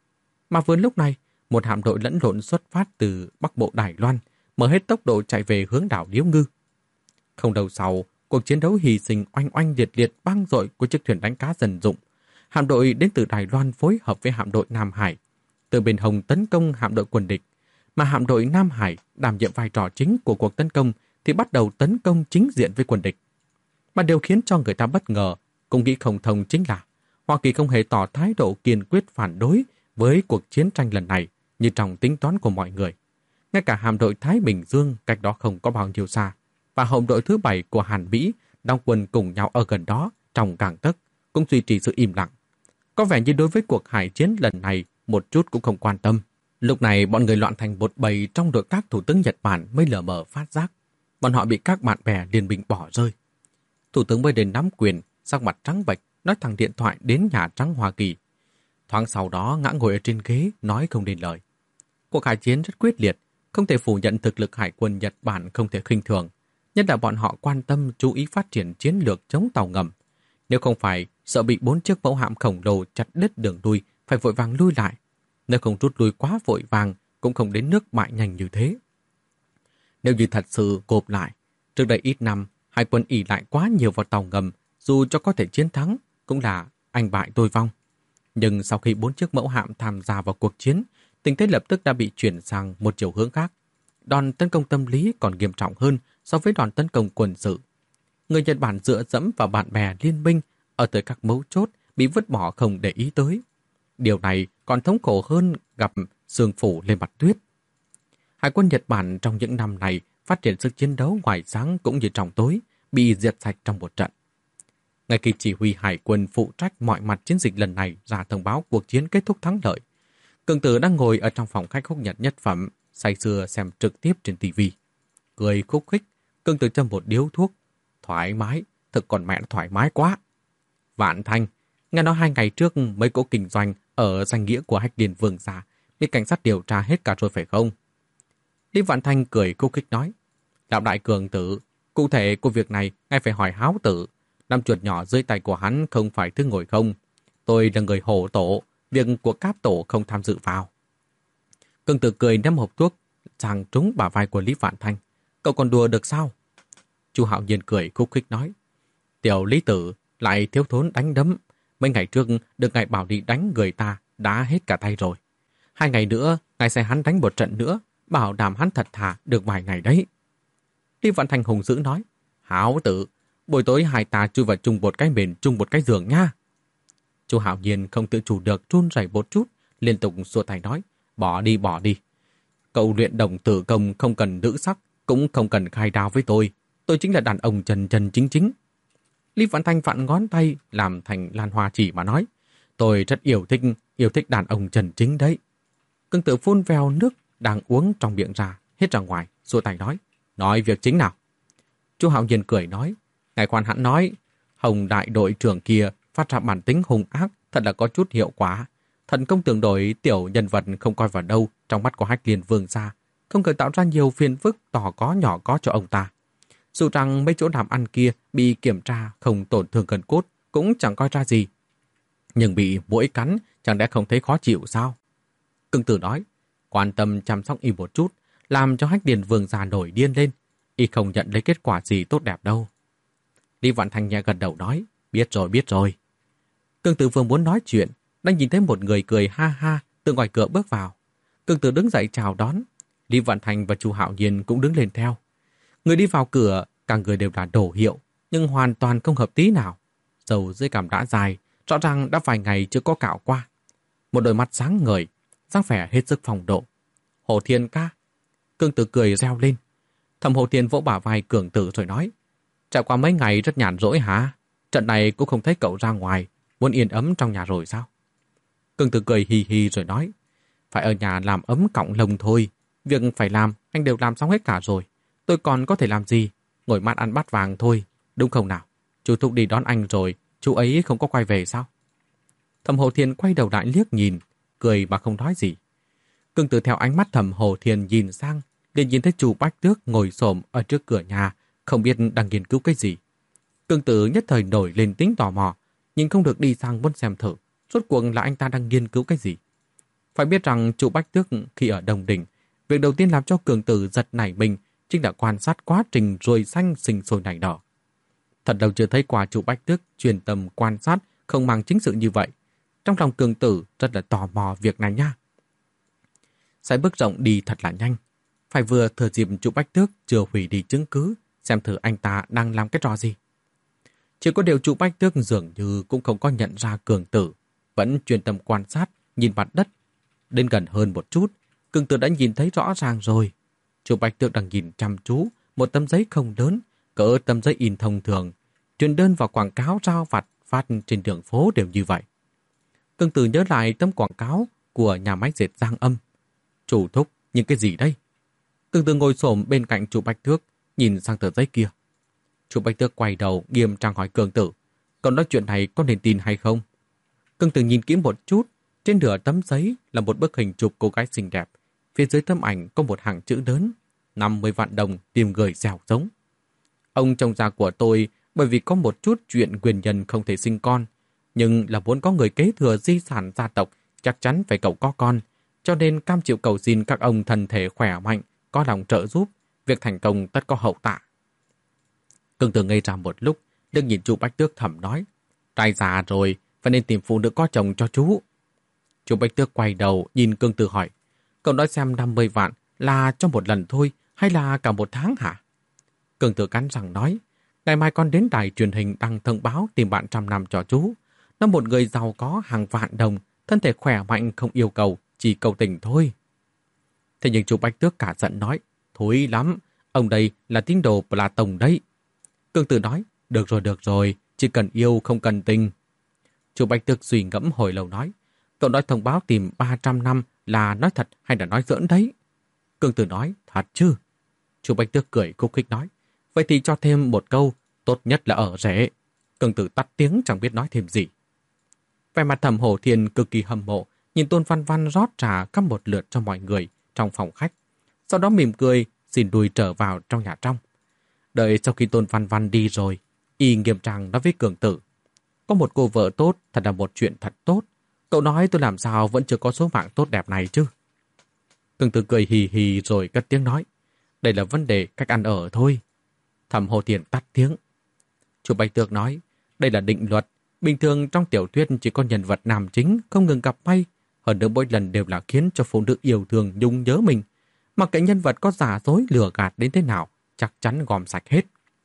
Mà vừa lúc này, một hạm đội lẫn lộn xuất phát từ Bắc Bộ Đài Loan, mở hết tốc độ chạy về hướng đảo Điếu Ngư. Không lâu sau, cuộc chiến đấu hy sinh oanh oanh liệt liệt vang dội của chiếc thuyền đánh cá Dần Dụng. Hạm đội đến từ Đài Loan phối hợp với hạm đội Nam Hải, từ bên hồng tấn công hạm đội quân địch, mà hạm đội Nam Hải đảm nhiệm vai trò chính của cuộc tấn công thì bắt đầu tấn công chính diện với quân địch. Mà điều khiến cho người ta bất ngờ, cũng nghĩ không thông chính là Hoa Kỳ không hề tỏ thái độ kiên quyết phản đối với cuộc chiến tranh lần này như trong tính toán của mọi người. Ngay cả hạm đội Thái Bình Dương cách đó không có bao nhiêu xa, và hạm đội thứ bảy của Hàn Mỹ đóng quân cùng nhau ở gần đó trong gang tấc cũng duy trì sự im lặng. Có vẻ như đối với cuộc hải chiến lần này một chút cũng không quan tâm. Lúc này bọn người loạn thành một bầy trong đội các thủ tướng Nhật Bản mới lờ mờ phát giác. Bọn họ bị các bạn bè liên minh bỏ rơi. Thủ tướng mới đến nắm quyền, sắc mặt trắng bệch, nói thẳng điện thoại đến Nhà Trắng Hoa Kỳ. Thoáng sau đó ngã ngồi ở trên ghế, nói không nên lời. Cuộc hải chiến rất quyết liệt, không thể phủ nhận thực lực hải quân Nhật Bản không thể khinh thường, nhất là bọn họ quan tâm chú ý phát triển chiến lược chống tàu ngầm. Nếu không phải sợ bị bốn chiếc mẫu hạm khổng lồ chặt đứt đường lui, phải vội vàng lui lại. Nếu không rút lui quá vội vàng, cũng không đến nước bại nhanh như thế. Nếu như thật sự gộp lại, trước đây ít năm, hải quân ỷ lại quá nhiều vào tàu ngầm, dù cho có thể chiến thắng, cũng là anh bại tôi vong. Nhưng sau khi bốn chiếc mẫu hạm tham gia vào cuộc chiến, tình thế lập tức đã bị chuyển sang một chiều hướng khác. Đòn tấn công tâm lý còn nghiêm trọng hơn so với đòn tấn công quân sự. Người Nhật Bản dựa dẫm vào bạn bè liên minh ở tới các mấu chốt bị vứt bỏ không để ý tới. Điều này còn thống khổ hơn gặp sương phủ lên mặt tuyết. Hải quân Nhật Bản trong những năm này phát triển sức chiến đấu ngoài sáng cũng như trong tối, bị diệt sạch trong một trận. Ngay khi chỉ huy hải quân phụ trách mọi mặt chiến dịch lần này ra thông báo cuộc chiến kết thúc thắng lợi, Cường Tử đang ngồi ở trong phòng khách húc nhật nhất phẩm, say sưa xem trực tiếp trên tivi. Cười khúc khích, Cường Tử châm một điếu thuốc. Thoải mái, thực còn mẹ thoải mái quá. Vạn Thanh, nghe nói hai ngày trước mấy cỗ kinh doanh ở danh nghĩa của Hách Liên Vương gia bị cảnh sát điều tra hết cả rồi phải không? Lý Vạn Thanh cười khúc khích nói. Lão đại Cường Tử, cụ thể của việc này ngay phải hỏi Háo Tử. Năm chuột nhỏ dưới tay của hắn không phải thứ ngồi không. Tôi là người hổ tổ, việc của Cáp Tổ không tham dự vào. Cường Tử cười ném hộp thuốc sang trúng bả vai của Lý Vạn Thanh. Cậu còn đùa được sao? Chu Hạo Nhiên cười khúc khích nói. Tiểu Lý Tử lại thiếu thốn đánh đấm. Mấy ngày trước được ngài bảo đi đánh người ta đã hết cả tay rồi. Hai ngày nữa ngài sẽ hắn đánh một trận nữa, bảo đảm hắn thật thà được vài ngày đấy. Lý Vạn Thanh hùng dữ nói. Háo Tử, buổi tối hai ta chui vào chung một cái mền, chung một cái giường nha. Chu Hạo Nhiên không tự chủ được run rẩy một chút, liên tục xua tay nói. Bỏ đi, bỏ đi. Cậu luyện đồng tử công không cần nữ sắc, cũng không cần khai đao với tôi. Tôi chính là đàn ông chân chân chính chính. Lý Vạn Thanh vặn ngón tay làm thành lan hoa chỉ mà nói. Tôi rất yêu thích, yêu thích đàn ông chân chính đấy. Cường Tử phun vèo nước đang uống trong miệng ra, hết ra ngoài, xua tay nói. Nói việc chính nào. Chu Hạo Nhiên cười nói. Ngài khoan hãn nói, Hồng đại đội trưởng kia phát ra bản tính hung ác thật là có chút hiệu quả. Thần công tưởng đổi tiểu nhân vật không coi vào đâu trong mắt của Hách Liên Vương gia, không cần tạo ra nhiều phiền phức to có nhỏ có cho ông ta. Dù rằng mấy chỗ làm ăn kia bị kiểm tra không tổn thương gần cốt cũng chẳng coi ra gì. Nhưng bị muỗi cắn chẳng lẽ không thấy khó chịu sao? Cường Tử nói, quan tâm chăm sóc y một chút, làm cho Hách Liên Vương gia nổi điên lên. Y không nhận lấy kết quả gì tốt đẹp đâu. Lý Vạn Thanh nhẹ gật đầu nói, biết rồi, biết rồi. Cường Tử vừa muốn nói chuyện, đang nhìn thấy một người cười ha ha từ ngoài cửa bước vào. Cương Tử đứng dậy chào đón. Lý Vận Thành và Chu Hạo Nhiên cũng đứng lên theo. Người đi vào cửa, cả người đều là đồ hiệu, nhưng hoàn toàn không hợp tí nào. Râu dưới cằm đã dài, rõ ràng đã vài ngày chưa có cạo qua. Một đôi mắt sáng ngời, dáng vẻ hết sức phong độ. Hồ Thiên ca. Cương Tử cười reo lên. Thẩm Hồ Thiên vỗ bả vai Cường Tử rồi nói, trải qua mấy ngày rất nhàn rỗi hả? Trận này cũng không thấy cậu ra ngoài, muốn yên ấm trong nhà rồi sao? Cương Tử cười hì hì rồi nói, phải ở nhà làm ấm cọng lông thôi. Việc phải làm, anh đều làm xong hết cả rồi. Tôi còn có thể làm gì? Ngồi mát ăn bát vàng thôi, đúng không nào? Chú Thúc đi đón anh rồi, chú ấy không có quay về sao? Thẩm Hồ Thiên quay đầu lại liếc nhìn, cười mà không nói gì. Cương Tử theo ánh mắt Thẩm Hồ Thiên nhìn sang, liền nhìn thấy Chu Bách Tước ngồi xổm ở trước cửa nhà, không biết đang nghiên cứu cái gì. Cương Tử nhất thời nổi lên tính tò mò, nhưng không được đi sang muốn xem thử, rốt cuộc là anh ta đang nghiên cứu cái gì. Phải biết rằng Chu Bách Tước khi ở Đồng Đình, việc đầu tiên làm cho Cương Tử giật nảy mình chính là quan sát quá trình ruồi xanh sinh sôi nảy nở. Thật lâu chưa thấy qua Chu Bách Tước chuyên tâm quan sát không mang chính sự như vậy. Trong lòng Cương Tử rất là tò mò việc này nha. Sải bước rộng đi thật là nhanh. Phải vừa thừa dịp Chu Bách Tước chưa hủy đi chứng cứ, xem thử anh ta đang làm cái trò gì. Chỉ có điều Chu Bách Tước dường như cũng không có nhận ra Cương Tử, vẫn chuyên tâm quan sát, nhìn mặt đất. Đến gần hơn một chút, Cương Tử đã nhìn thấy rõ ràng rồi. Chu Bách Tước đang nhìn chăm chú một tấm giấy không lớn, cỡ tấm giấy in thông thường, truyền đơn và quảng cáo rao vặt phát trên đường phố đều như vậy. Cương Tử nhớ lại tấm quảng cáo của nhà máy dệt Giang Âm. Chủ Thúc, những cái gì đây? Cương Tử ngồi xổm bên cạnh Chu Bách Tước, nhìn sang tờ giấy kia. Chu Bách Tước quay đầu nghiêm trang hỏi Cương Tử, còn nói chuyện này có nên tin hay không? Cương Tử nhìn kỹ một chút, trên nửa tấm giấy là một bức hình chụp cô gái xinh đẹp. Phía dưới tấm ảnh có một hàng chữ lớn, năm mươi vạn đồng tìm người gieo giống. Ông chồng già của tôi bởi vì có một chút chuyện nguyên nhân không thể sinh con, nhưng là muốn có người kế thừa di sản gia tộc, chắc chắn phải cậu có con, cho nên cam chịu cầu xin các ông thân thể khỏe mạnh, có lòng trợ giúp, việc thành công tất có hậu tạ. Cương Tử ngây ra một lúc, được nhìn Chu Bách Tước thầm nói, trai già rồi, phải nên tìm phụ nữ có chồng cho chú. Chu Bách Tước quay đầu nhìn Cương Tử hỏi, cậu nói xem năm mươi vạn là cho một lần thôi hay là cả một tháng hả? Cương Tử cắn răng nói, ngày mai con đến đài truyền hình đăng thông báo tìm bạn trăm năm cho chú. Nó một người giàu có hàng vạn đồng, thân thể khỏe mạnh không yêu cầu, chỉ cầu tình thôi. Thế nhưng Chu Bách Tước cả giận nói, thối lắm, ông đây là tín đồ Platon đấy. Cương Tử nói, được rồi được rồi, chỉ cần yêu không cần tình. Chu Bách Tước suy ngẫm hồi lâu nói, cậu nói thông báo tìm ba trăm năm là nói thật hay là nói giỡn đấy? Cương Tử nói, thật chứ? Chu Bách Tước cười khúc khích nói, vậy thì cho thêm một câu, tốt nhất là ở rể. Cương Tử tắt tiếng chẳng biết nói thêm gì. Vẻ mặt Thẩm Hồ Thiên cực kỳ hâm mộ, nhìn Tôn Văn Văn rót trà cắp một lượt cho mọi người trong phòng khách. Sau đó mỉm cười, xin đuổi trở vào trong nhà trong. Đợi sau khi Tôn Văn Văn đi rồi, y nghiêm trang nói với Cương Tử, có một cô vợ tốt thật là một chuyện thật tốt. Cậu nói tôi làm sao vẫn chưa có số mạng tốt đẹp này chứ? Cương Tử cười hì hì rồi cất tiếng nói, đây là vấn đề cách ăn ở thôi. Thẩm Hồ Thiên tắt tiếng. Chu Bách Tước nói, đây là định luật. Bình thường trong tiểu thuyết chỉ có nhân vật nam chính không ngừng gặp may, hơn nữa mỗi lần đều là khiến cho phụ nữ yêu thương nhung nhớ mình. Mặc kệ nhân vật có giả dối lừa gạt đến thế nào, chắc chắn gom sạch hết.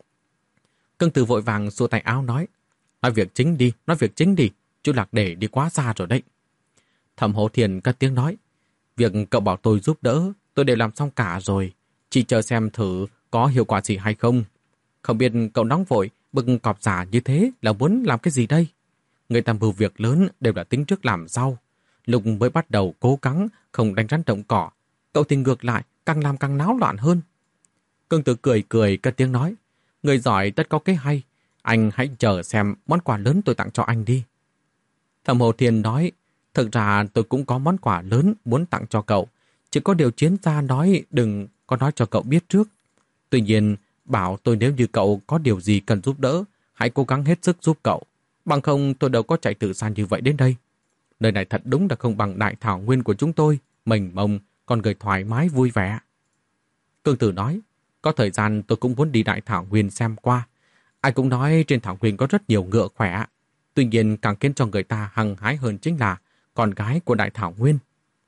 Cương Tử vội vàng xua tay áo nói, nói việc chính đi, nói việc chính đi, chú Lạc để đi quá xa rồi đấy. Thẩm Hồ Thiên cất tiếng nói, việc cậu bảo tôi giúp đỡ, tôi đều làm xong cả rồi, chỉ chờ xem thử có hiệu quả gì hay không. Không biết cậu nóng vội, bực cọp giả như thế là muốn làm cái gì đây? Người ta mưu việc lớn đều là tính trước làm sau. Lúc mới bắt đầu cố gắng không đánh rắn động cỏ, cậu thì ngược lại càng làm càng náo loạn hơn. Cương Tử cười cười cất tiếng nói, người giỏi tất có cái hay, anh hãy chờ xem món quà lớn tôi tặng cho anh đi. Thẩm Hồ Thiên nói, thực ra tôi cũng có món quà lớn muốn tặng cho cậu, chỉ có điều Chiến gia nói đừng có nói cho cậu biết trước. Tuy nhiên, bảo tôi nếu như cậu có điều gì cần giúp đỡ, hãy cố gắng hết sức giúp cậu. Bằng không tôi đâu có chạy từ xa như vậy đến đây. Nơi này thật đúng là không bằng đại thảo nguyên của chúng tôi, mênh mông, con người thoải mái vui vẻ. Cương Tử nói, có thời gian tôi cũng muốn đi đại thảo nguyên xem qua. Ai cũng nói trên thảo nguyên có rất nhiều ngựa khỏe. Tuy nhiên càng khiến cho người ta hăng hái hơn chính là con gái của đại thảo nguyên.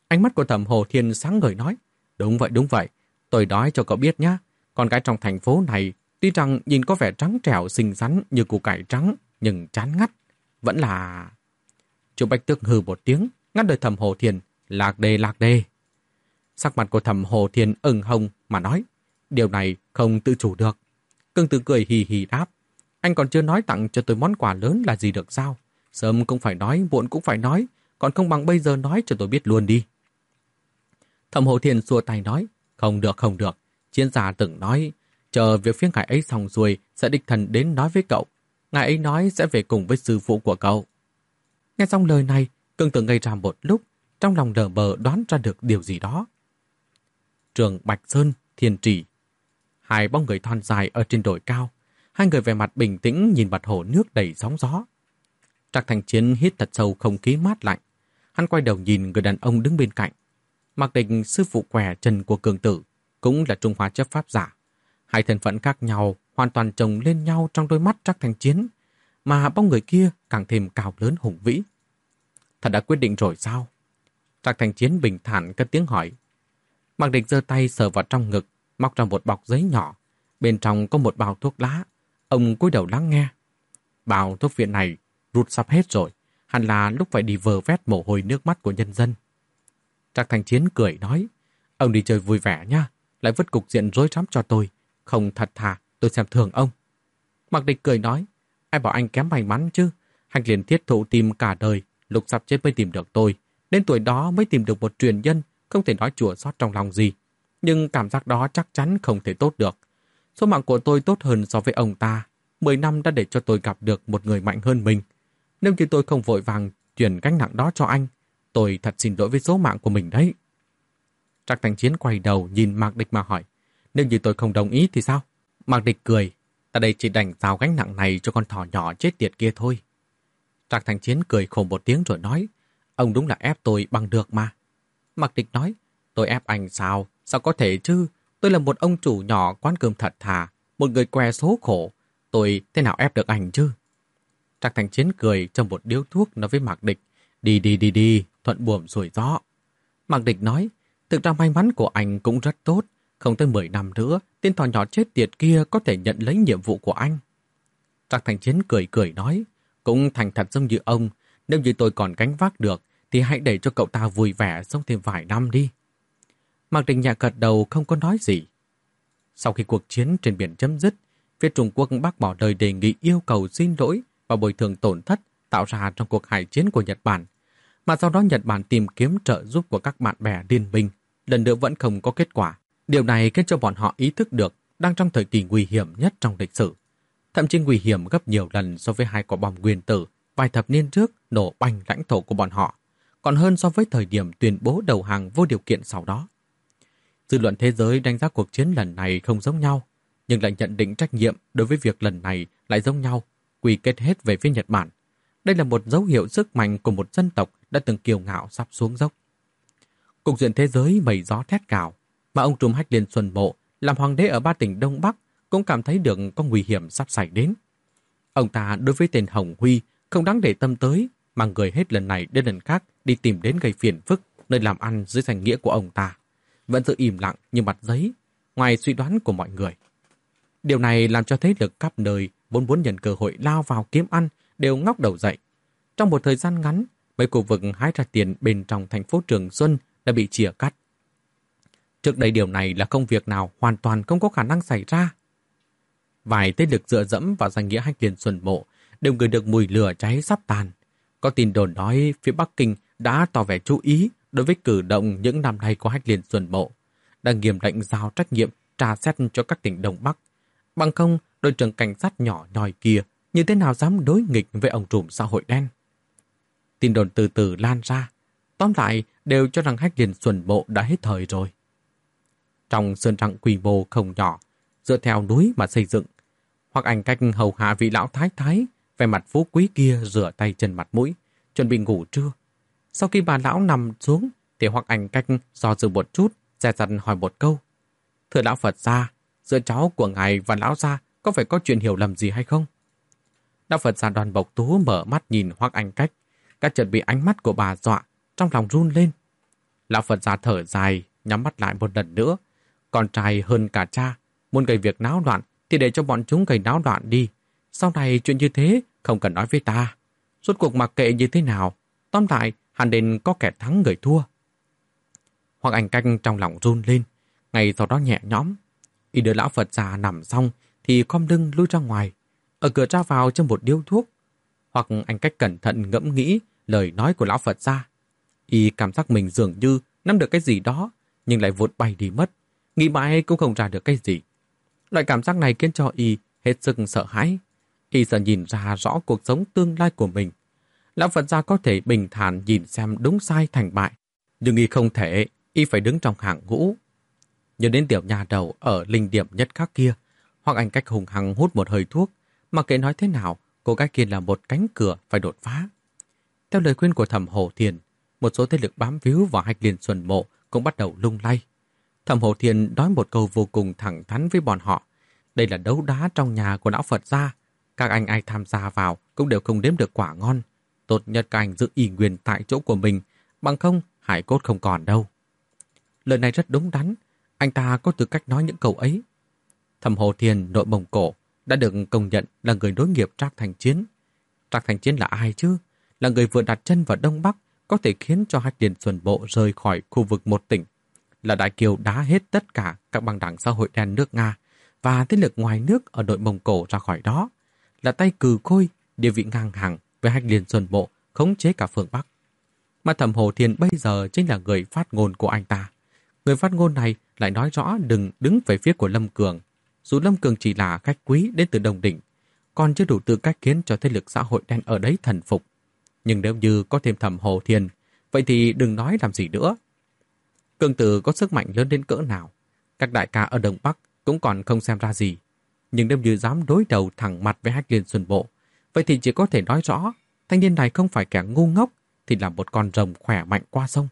Ánh mắt của Thẩm Hồ Thiên sáng ngời nói, đúng vậy, đúng vậy, tôi nói cho cậu biết nhá, con gái trong thành phố này tuy rằng nhìn có vẻ trắng trẻo xinh xắn như củ cải trắng, nhưng chán ngắt, vẫn là... Chu Bạch Tước hừ một tiếng, ngắt lời Thẩm Hồ Thiên, lạc đề lạc đề. Sắc mặt của Thẩm Hồ Thiên ửng hồng mà nói, điều này không tự chủ được. Cương Tử cười hì hì đáp, anh còn chưa nói tặng cho tôi món quà lớn là gì được sao? Sớm cũng phải nói, muộn cũng phải nói, còn không bằng bây giờ nói cho tôi biết luôn đi. Thẩm Hồ Thiên xua tay nói, không được, không được. Chiến gia từng nói, chờ việc phía ngài ấy xong rồi sẽ đích thân đến nói với cậu. Ngài ấy nói sẽ về cùng với sư phụ của cậu. Nghe xong lời này, Cương Tử ngây ra một lúc, trong lòng đờ bờ đoán ra được điều gì đó. Trường Bạch Sơn, Thiên Trì. Hai bóng người thon dài ở trên đồi cao. Hai người về mặt bình tĩnh nhìn mặt hồ nước đầy sóng gió. Trạc Thành Chiến hít thật sâu không khí mát lạnh. Hắn quay đầu nhìn người đàn ông đứng bên cạnh. Mặc định sư phụ què chân của Cường Tử cũng là Trung Hoa chấp pháp giả. Hai thân phận khác nhau hoàn toàn chồng lên nhau trong đôi mắt Trác Thành Chiến, mà bóng người kia càng thêm cao lớn hùng vĩ. Thật đã quyết định rồi sao? Trác Thành Chiến bình thản cất tiếng hỏi. Mạc Địch giơ tay sờ vào trong ngực, móc ra một bọc giấy nhỏ. Bên trong có một bao thuốc lá. Ông cúi đầu lắng nghe. Bao thuốc viện này rút sắp hết rồi. Hẳn là lúc phải đi vơ vét mồ hôi nước mắt của nhân dân. Trác Thành Chiến cười nói. Ông đi chơi vui vẻ nha. Lại vứt cục diện rối rắm cho tôi. Không thật thà, tôi xem thường ông. Mạc Địch cười nói. Ai bảo anh kém may mắn chứ. Hành liền thiết thụ tìm cả đời. Lục sắp chết mới tìm được tôi. Đến tuổi đó mới tìm được một truyền nhân. Không thể nói chùa xót trong lòng gì. Nhưng cảm giác đó chắc chắn không thể tốt được. Số mạng của tôi tốt hơn so với ông ta. Mười năm đã để cho tôi gặp được một người mạnh hơn mình. Nếu như tôi không vội vàng chuyển gánh nặng đó cho anh, tôi thật xin lỗi với số mạng của mình đấy. Trác Thành Chiến quay đầu nhìn Mạc Địch mà hỏi. Nếu như tôi không đồng ý thì sao? Mạc Địch cười. Ta đây chỉ đành giao gánh nặng này cho con thỏ nhỏ chết tiệt kia thôi. Trác Thành Chiến cười khổ một tiếng rồi nói. Ông đúng là ép tôi bằng được mà. Mạc Địch nói. Tôi ép anh sao? Sao có thể chứ? Tôi là một ông chủ nhỏ quán cơm thật thà, một người què số khổ. Tôi thế nào ép được anh chứ? Trác Thành Chiến cười trong một điếu thuốc nói với Mạc Địch. Đi đi đi đi, thuận buồm xuôi gió. Mạc Địch nói. Thực ra may mắn của anh cũng rất tốt. Không tới mười năm nữa, tên thỏ nhỏ chết tiệt kia có thể nhận lấy nhiệm vụ của anh. Trác Thành Chiến cười cười nói. Cũng thành thật giống như ông. Nếu như tôi còn gánh vác được, thì hãy để cho cậu ta vui vẻ sống thêm vài năm đi. Mạc Địch nhẹ gật đầu không có nói gì. Sau khi cuộc chiến trên biển chấm dứt, phía Trung Quốc bác bỏ lời đề nghị yêu cầu xin lỗi và bồi thường tổn thất tạo ra trong cuộc hải chiến của Nhật Bản. Mà sau đó Nhật Bản tìm kiếm trợ giúp của các bạn bè liên minh, lần nữa vẫn không có kết quả. Điều này khiến cho bọn họ ý thức được đang trong thời kỳ nguy hiểm nhất trong lịch sử. Thậm chí nguy hiểm gấp nhiều lần so với hai quả bom nguyên tử vài thập niên trước nổ banh lãnh thổ của bọn họ, còn hơn so với thời điểm tuyên bố đầu hàng vô điều kiện sau đó. Dư luận thế giới đánh giá cuộc chiến lần này không giống nhau, nhưng lại nhận định trách nhiệm đối với việc lần này lại giống nhau, quy kết hết về phía Nhật Bản. Đây là một dấu hiệu sức mạnh của một dân tộc đã từng kiêu ngạo sắp xuống dốc. Cục diện thế giới mây gió thét gào, mà ông trùm Hách Liên Xuân Mộ làm hoàng đế ở ba tỉnh Đông Bắc cũng cảm thấy được có nguy hiểm sắp xảy đến. Ông ta đối với tên Hồng Huy không đáng để tâm tới, mang người hết lần này đến lần khác đi tìm đến gây phiền phức nơi làm ăn dưới danh nghĩa của ông ta. Vẫn giữ im lặng như mặt giấy, ngoài suy đoán của mọi người. Điều này làm cho thế lực khắp nơi vốn muốn nhận cơ hội lao vào kiếm ăn đều ngóc đầu dậy. Trong một thời gian ngắn, mấy khu vực hái ra tiền bên trong thành phố Trường Xuân đã bị chia cắt. Trước đây điều này là công việc nào hoàn toàn không có khả năng xảy ra. Vài thế lực dựa dẫm vào danh nghĩa Hách Liên Xuân Mộ đều ngửi được mùi lửa cháy sắp tàn. Có tin đồn nói phía Bắc Kinh đã tỏ vẻ chú ý đối với cử động những năm nay của Hách Liên Xuân Mộ, đang nghiêm lệnh giao trách nhiệm tra xét cho các tỉnh Đông Bắc. Bằng không, đội trưởng cảnh sát nhỏ nhoi kia như thế nào dám đối nghịch với ông trùm xã hội đen. Tin đồn từ từ lan ra, tóm lại đều cho rằng Hách Liên Xuân Mộ đã hết thời rồi. Trong sơn trăng quy mô không nhỏ, dựa theo núi mà xây dựng, hoặc Ảnh Cách hầu hạ vị lão thái thái, về mặt phú quý kia rửa tay chân mặt mũi, chuẩn bị ngủ trưa. Sau khi bà lão nằm xuống, thì Hoặc Ảnh Cách do dự một chút, dè dặt hỏi một câu. Thưa lão Phật gia, giữa cháu của ngài và lão gia có phải có chuyện hiểu lầm gì hay không? Đạo Phật gia Đoàn Bộc Tú mở mắt nhìn Hoặc Ảnh Cách, các chợt bị ánh mắt của bà dọa, trong lòng run lên. Lão Phật già thở dài, nhắm mắt lại một lần nữa. Con trai hơn cả cha, muốn gây việc náo loạn thì để cho bọn chúng gây náo loạn đi. Sau này chuyện như thế không cần nói với ta. Rốt cuộc mặc kệ như thế nào, tóm lại hẳn nên có kẻ thắng người thua. Hoặc Ảnh Canh trong lòng run lên, ngay sau đó nhẹ nhõm. Y đưa lão Phật già nằm xong thì khom lưng lui ra ngoài. Ở cửa ra vào trong một điếu thuốc. Hoặc Anh Cách cẩn thận ngẫm nghĩ lời nói của lão Phật già. Y cảm giác mình dường như nắm được cái gì đó, nhưng lại vụt bay đi mất. Nghĩ mãi cũng không ra được cái gì. Loại cảm giác này khiến cho Y hết sức sợ hãi. Y sợ nhìn ra rõ cuộc sống tương lai của mình. Lão Phật gia có thể bình thản nhìn xem đúng sai thành bại. Nhưng Y không thể, Y phải đứng trong hàng ngũ. Nhớ đến tiểu nhà đầu ở linh điểm nhất khắc kia, Hoặc Anh Cách hùng hăng hút một hơi thuốc, mà kệ nói thế nào, cô gái kia là một cánh cửa phải đột phá. Theo lời khuyên của Thẩm Hổ Thiền, một số thế lực bám víu vào Hạch Liên Xuân Mộ cũng bắt đầu lung lay. Thẩm Hổ Thiền nói một câu vô cùng thẳng thắn với bọn họ. Đây là đấu đá trong nhà của lão Phật gia. Các anh ai tham gia vào cũng đều không đếm được quả ngon. Tốt nhất các anh giữ y nguyên tại chỗ của mình, bằng không hải cốt không còn đâu. Lời này rất đúng đắn, anh ta có tư cách nói những câu ấy. Thẩm Hồ Thiền nội Mông Cổ đã được công nhận là người nối nghiệp Trác Thành Chiến. Trác Thành Chiến là ai chứ? Là người vừa đặt chân vào Đông Bắc, có thể khiến cho Hạch Liên Xuân Bộ rời khỏi khu vực một tỉnh. Là đại kiều đá hết tất cả các băng đảng xã hội đen nước Nga và thế lực ngoài nước ở nội Mông Cổ ra khỏi đó. Là tay cừ khôi, địa vị ngang hàng với Hạch Liên Xuân Bộ khống chế cả phương Bắc. Mà Thẩm Hồ Thiền bây giờ chính là người phát ngôn của anh ta. Người phát ngôn này lại nói rõ đừng đứng về phía của Lâm Cường. Dù Lâm Cường chỉ là khách quý đến từ Đồng Định, còn chưa đủ tư cách khiến cho thế lực xã hội đen ở đấy thần phục. Nhưng nếu như có thêm Thẩm Hồ Thiền, vậy thì đừng nói làm gì nữa. Cường Tử có sức mạnh lớn đến cỡ nào, các đại ca ở Đông Bắc cũng còn không xem ra gì. Nhưng nếu như dám đối đầu thẳng mặt với Hách Liên Xuân Bộ, vậy thì chỉ có thể nói rõ thanh niên này không phải kẻ ngu ngốc, thì là một con rồng khỏe mạnh qua sông.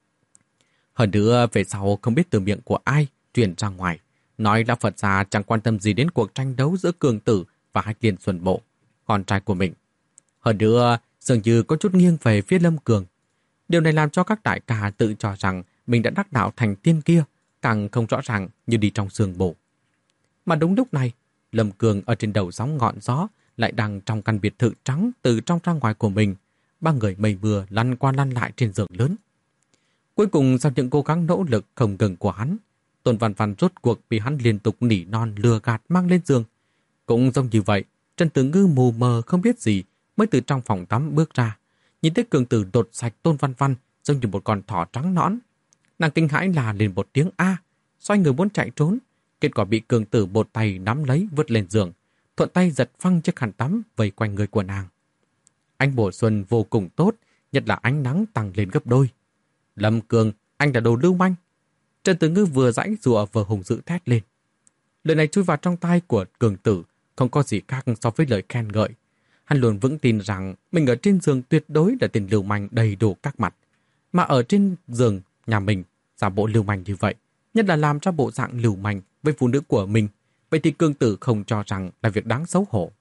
Hơn nữa về sau không biết từ miệng của ai truyền ra ngoài, nói là Phật gia chẳng quan tâm gì đến cuộc tranh đấu giữa Cường Tử và Hách Liên Xuân Bộ, con trai của mình. Hơn nữa dường như có chút nghiêng về phía Lâm Cường. Điều này làm cho các đại ca tự cho rằng mình đã đắc đạo thành tiên kia, càng không rõ ràng như đi trong sương mù. Mà đúng lúc này, Lâm Cường ở trên đầu sóng ngọn gió lại đang trong căn biệt thự trắng từ trong ra ngoài của mình, ba người mây mưa lăn qua lăn lại trên giường lớn. Cuối cùng sau những cố gắng nỗ lực không ngừng của hắn, Tôn Văn Văn rốt cuộc bị hắn liên tục nỉ non lừa gạt mang lên giường. Cũng giống như vậy, Trần Tử Ngư mù mờ không biết gì mới từ trong phòng tắm bước ra, nhìn thấy Cường Tử đột sạch Tôn Văn Văn giống như một con thỏ trắng nõn. Nàng kinh hãi là lên một tiếng a, xoay người muốn chạy trốn, kết quả bị Cường Tử một tay nắm lấy vứt lên giường, thuận tay giật phăng chiếc khăn tắm vây quanh người của nàng. Ánh mùa xuân vô cùng tốt, nhất là ánh nắng tăng lên gấp đôi. Lâm Cường, anh là đồ lưu manh. Trần Tử Ngư vừa giãy giụa vừa hùng dữ thét lên. Lời này chui vào trong tai của Cường Tử không có gì khác so với lời khen ngợi. Hắn luôn vững tin rằng mình ở trên giường tuyệt đối là tên lưu manh đầy đủ các mặt. Mà ở trên giường nhà mình giả bộ lưu manh như vậy, nhất là làm ra bộ dạng lưu manh với phụ nữ của mình, vậy thì Cường Tử không cho rằng là việc đáng xấu hổ.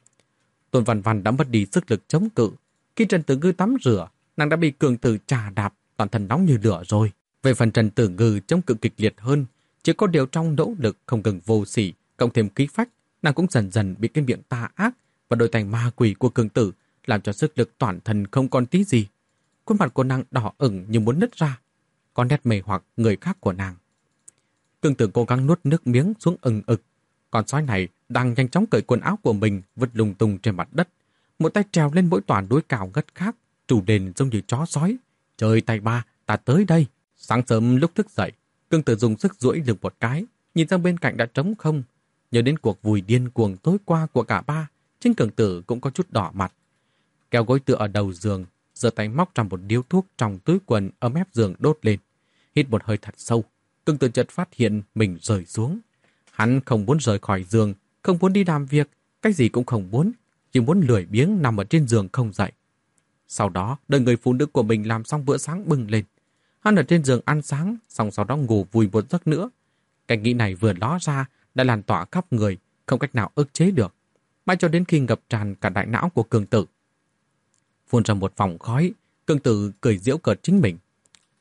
Tôn Văn Văn đã mất đi sức lực chống cự. Khi Trần Tử Ngư tắm rửa, nàng đã bị Cường Tử chà đạp, toàn thân nóng như lửa rồi. Về phần Trần Tử Ngư chống cự kịch liệt hơn, chỉ có điều trong nỗ lực không ngừng vô sỉ, cộng thêm khí phách, nàng cũng dần dần bị cái miệng tà ác và đôi tay ma quỷ của Cường Tử làm cho sức lực toàn thân không còn tí gì. Khuôn mặt của nàng đỏ ửng như muốn nứt ra, có nét mê hoặc người khác của nàng. Cường Tử cố gắng nuốt nước miếng xuống ừng ực. Con sói này đang nhanh chóng cởi quần áo của mình vứt lung tung trên mặt đất, một tay trèo lên mỗi tòa núi cao ngất khác, trù đền giống như chó sói. Trời tay ba, ta tới đây. Sáng sớm lúc thức dậy, Cường Tử dùng sức duỗi lưng một cái, nhìn sang bên cạnh đã trống không. Nhớ đến cuộc vùi điên cuồng tối qua của cả ba, chính Cường Tử cũng có chút đỏ mặt. Kéo gối tựa ở đầu giường, giơ tay móc ra một điếu thuốc trong túi quần ở mép giường đốt lên. Hít một hơi thật sâu, Cường Tử chợt phát hiện mình rơi xuống. Hắn không muốn rời khỏi giường, không muốn đi làm việc, cái gì cũng không muốn, chỉ muốn lười biếng nằm ở trên giường không dậy. Sau đó, đợi người phụ nữ của mình làm xong bữa sáng bưng lên. Hắn ở trên giường ăn sáng, xong sau đó ngủ vùi một giấc nữa. Cái nghĩ này vừa ló ra, đã lan tỏa khắp người, không cách nào ức chế được. Mãi cho đến khi ngập tràn cả đại não của Cường Tử. Phun ra một vòng khói, Cường Tử cười giễu cợt chính mình.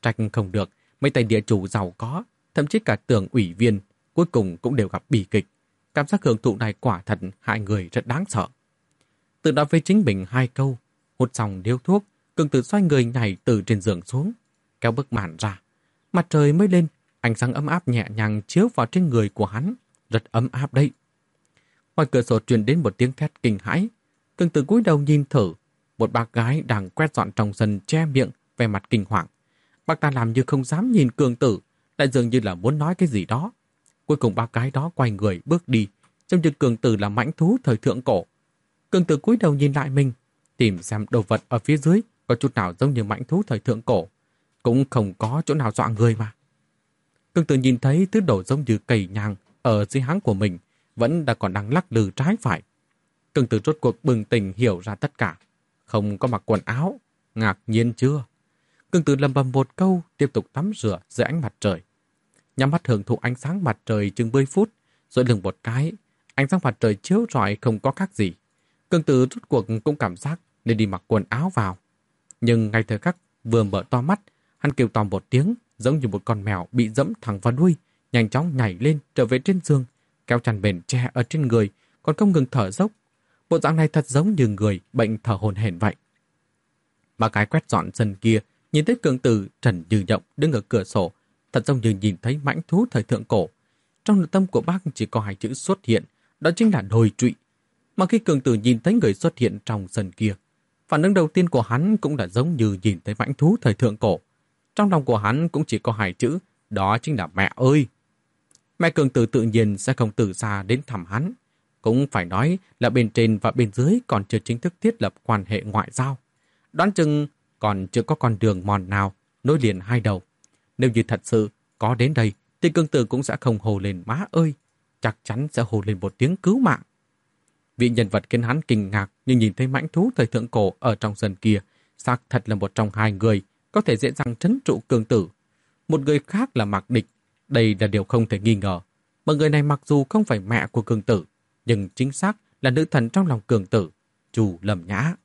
Trách không được, mấy tay địa chủ giàu có, thậm chí cả tưởng ủy viên, cuối cùng cũng đều gặp bi kịch. Cảm giác hưởng thụ này quả thật hại người rất đáng sợ. Tự nói với chính mình hai câu, hút xong điếu thuốc, Cường Tử xoay người nhảy từ trên giường xuống, kéo bức màn ra. Mặt trời mới lên, ánh sáng ấm áp nhẹ nhàng chiếu vào trên người của hắn, rất ấm áp đấy. Ngoài cửa sổ truyền đến một tiếng thét kinh hãi. Cường Tử cúi đầu nhìn thử, một bác gái đang quét dọn trong sân che miệng, vẻ mặt kinh hoàng. Bác ta làm như không dám nhìn Cường Tử, lại dường như là muốn nói cái gì đó. Cuối cùng bác gái đó quay người bước đi, trông như Cường Tử là mãnh thú thời thượng cổ. Cường Tử cúi đầu nhìn lại mình, tìm xem đồ vật ở phía dưới có chút nào giống như mãnh thú thời thượng cổ, cũng không có chỗ nào dọa người mà. Cường Tử nhìn thấy thứ đồ giống như cầy nhang ở dưới háng của mình vẫn đã còn đang lắc lư trái phải. Cường Tử rốt cuộc bừng tỉnh hiểu ra tất cả. Không có mặc quần áo, ngạc nhiên chưa? Cường Tử lầm bầm một câu, tiếp tục tắm rửa dưới ánh mặt trời. Nhắm mắt hưởng thụ ánh sáng mặt trời chừng mười phút, rồi lưng một cái, ánh sáng mặt trời chiếu rọi không có khác gì. Cường Tử rốt cuộc cũng cảm giác nên đi mặc quần áo vào. Nhưng ngay thời khắc vừa mở to mắt, hắn kêu to một tiếng, giống như một con mèo bị dẫm thẳng vào đuôi, nhanh chóng nhảy lên trở về trên giường, kéo chăn bền che ở trên người, còn không ngừng thở dốc. Bộ dạng này thật giống như người bệnh thở hổn hển vậy. Bà cái quét dọn sân kia, nhìn thấy Cường Tử trần như nhộng đứng ở cửa sổ, thật giống như nhìn thấy mãnh thú thời thượng cổ. Trong nội tâm của bác chỉ có hai chữ xuất hiện, đó chính là đồi trụy. Mà khi Cường Tử nhìn thấy người xuất hiện trong sân kia, phản ứng đầu tiên của hắn cũng là giống như nhìn thấy mãnh thú thời thượng cổ. Trong lòng của hắn cũng chỉ có hai chữ, đó chính là mẹ ơi. Mẹ Cường Tử tự nhiên sẽ không từ xa đến thăm hắn. Cũng phải nói là bên trên và bên dưới còn chưa chính thức thiết lập quan hệ ngoại giao. Đoán chừng còn chưa có con đường mòn nào nối liền hai đầu. Nếu như thật sự có đến đây, thì Cường Tử cũng sẽ không hô lên má ơi, chắc chắn sẽ hô lên một tiếng cứu mạng. Vị nhân vật khiến hắn kinh ngạc nhưng nhìn thấy mãnh thú thời thượng cổ ở trong sân kia, xác thật là một trong hai người có thể dễ dàng trấn trụ Cường Tử. Một người khác là Mạc Địch, đây là điều không thể nghi ngờ. Mà người này mặc dù không phải mẹ của Cường Tử, nhưng chính xác là nữ thần trong lòng Cường Tử, Chu Lâm Nhã.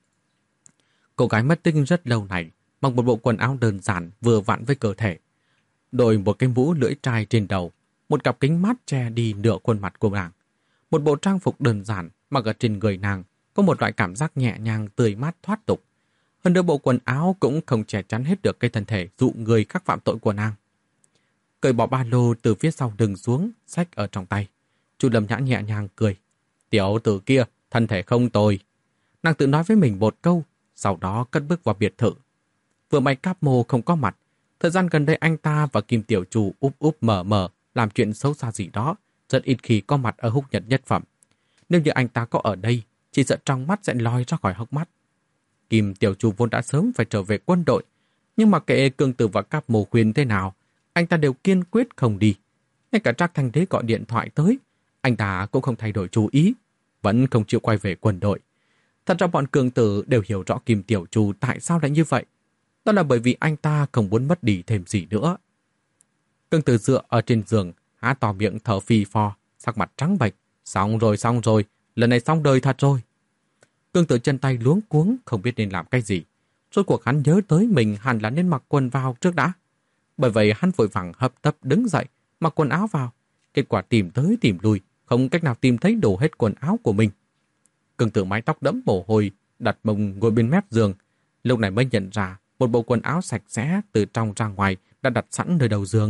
Cô gái mất tích rất lâu này, mặc một bộ quần áo đơn giản vừa vặn với cơ thể, đội một cái mũ lưỡi trai trên đầu, một cặp kính mát che đi nửa khuôn mặt của nàng. Một bộ trang phục đơn giản mặc ở trên người nàng có một loại cảm giác nhẹ nhàng tươi mát thoát tục. Hơn nữa bộ quần áo cũng không che chắn hết được cái thân thể dụ người khác phạm tội của nàng. Cởi bỏ ba lô từ phía sau lưng xuống, xách ở trong tay. Chu Lâm Nhã nhẹ nhàng cười. Tiểu tử kia, thân thể không tồi. Nàng tự nói với mình một câu, sau đó cất bước vào biệt thự. Vừa may Cáp Mô không có mặt. Thời gian gần đây anh ta và Kim Tiểu Chủ úp úp mở mở làm chuyện xấu xa gì đó, rất ít khi có mặt ở Húc Nhật Nhất Phẩm. Nếu như anh ta có ở đây, chỉ sợ trong mắt sẽ lòi ra khỏi hốc mắt. Kim Tiểu Chủ vốn đã sớm phải trở về quân đội, nhưng mà kệ Cường Tử và Cáp Mô khuyên thế nào, anh ta đều kiên quyết không đi. Ngay cả Trác Thanh Đế gọi điện thoại tới, anh ta cũng không thay đổi chú ý, vẫn không chịu quay về quân đội. Thật ra bọn Cường Tử đều hiểu rõ Kim Tiểu Chủ tại sao lại như vậy. Đó là bởi vì anh ta không muốn mất đi thêm gì nữa. Cường Tử dựa ở trên giường, há to miệng thở phì phò, sắc mặt trắng bệch. Xong rồi, xong rồi, lần này xong đời thật rồi. Cường Tử chân tay luống cuống, không biết nên làm cái gì. Rốt cuộc hắn nhớ tới mình hẳn là nên mặc quần vào trước đã. Bởi vậy hắn vội vàng hấp tấp đứng dậy, mặc quần áo vào. Kết quả tìm tới tìm lui, không cách nào tìm thấy đủ hết quần áo của mình. Cường Tử mái tóc đẫm mồ hôi, đặt mông ngồi bên mép giường. Lúc này mới nhận ra một bộ quần áo sạch sẽ từ trong ra ngoài đã đặt sẵn nơi đầu giường.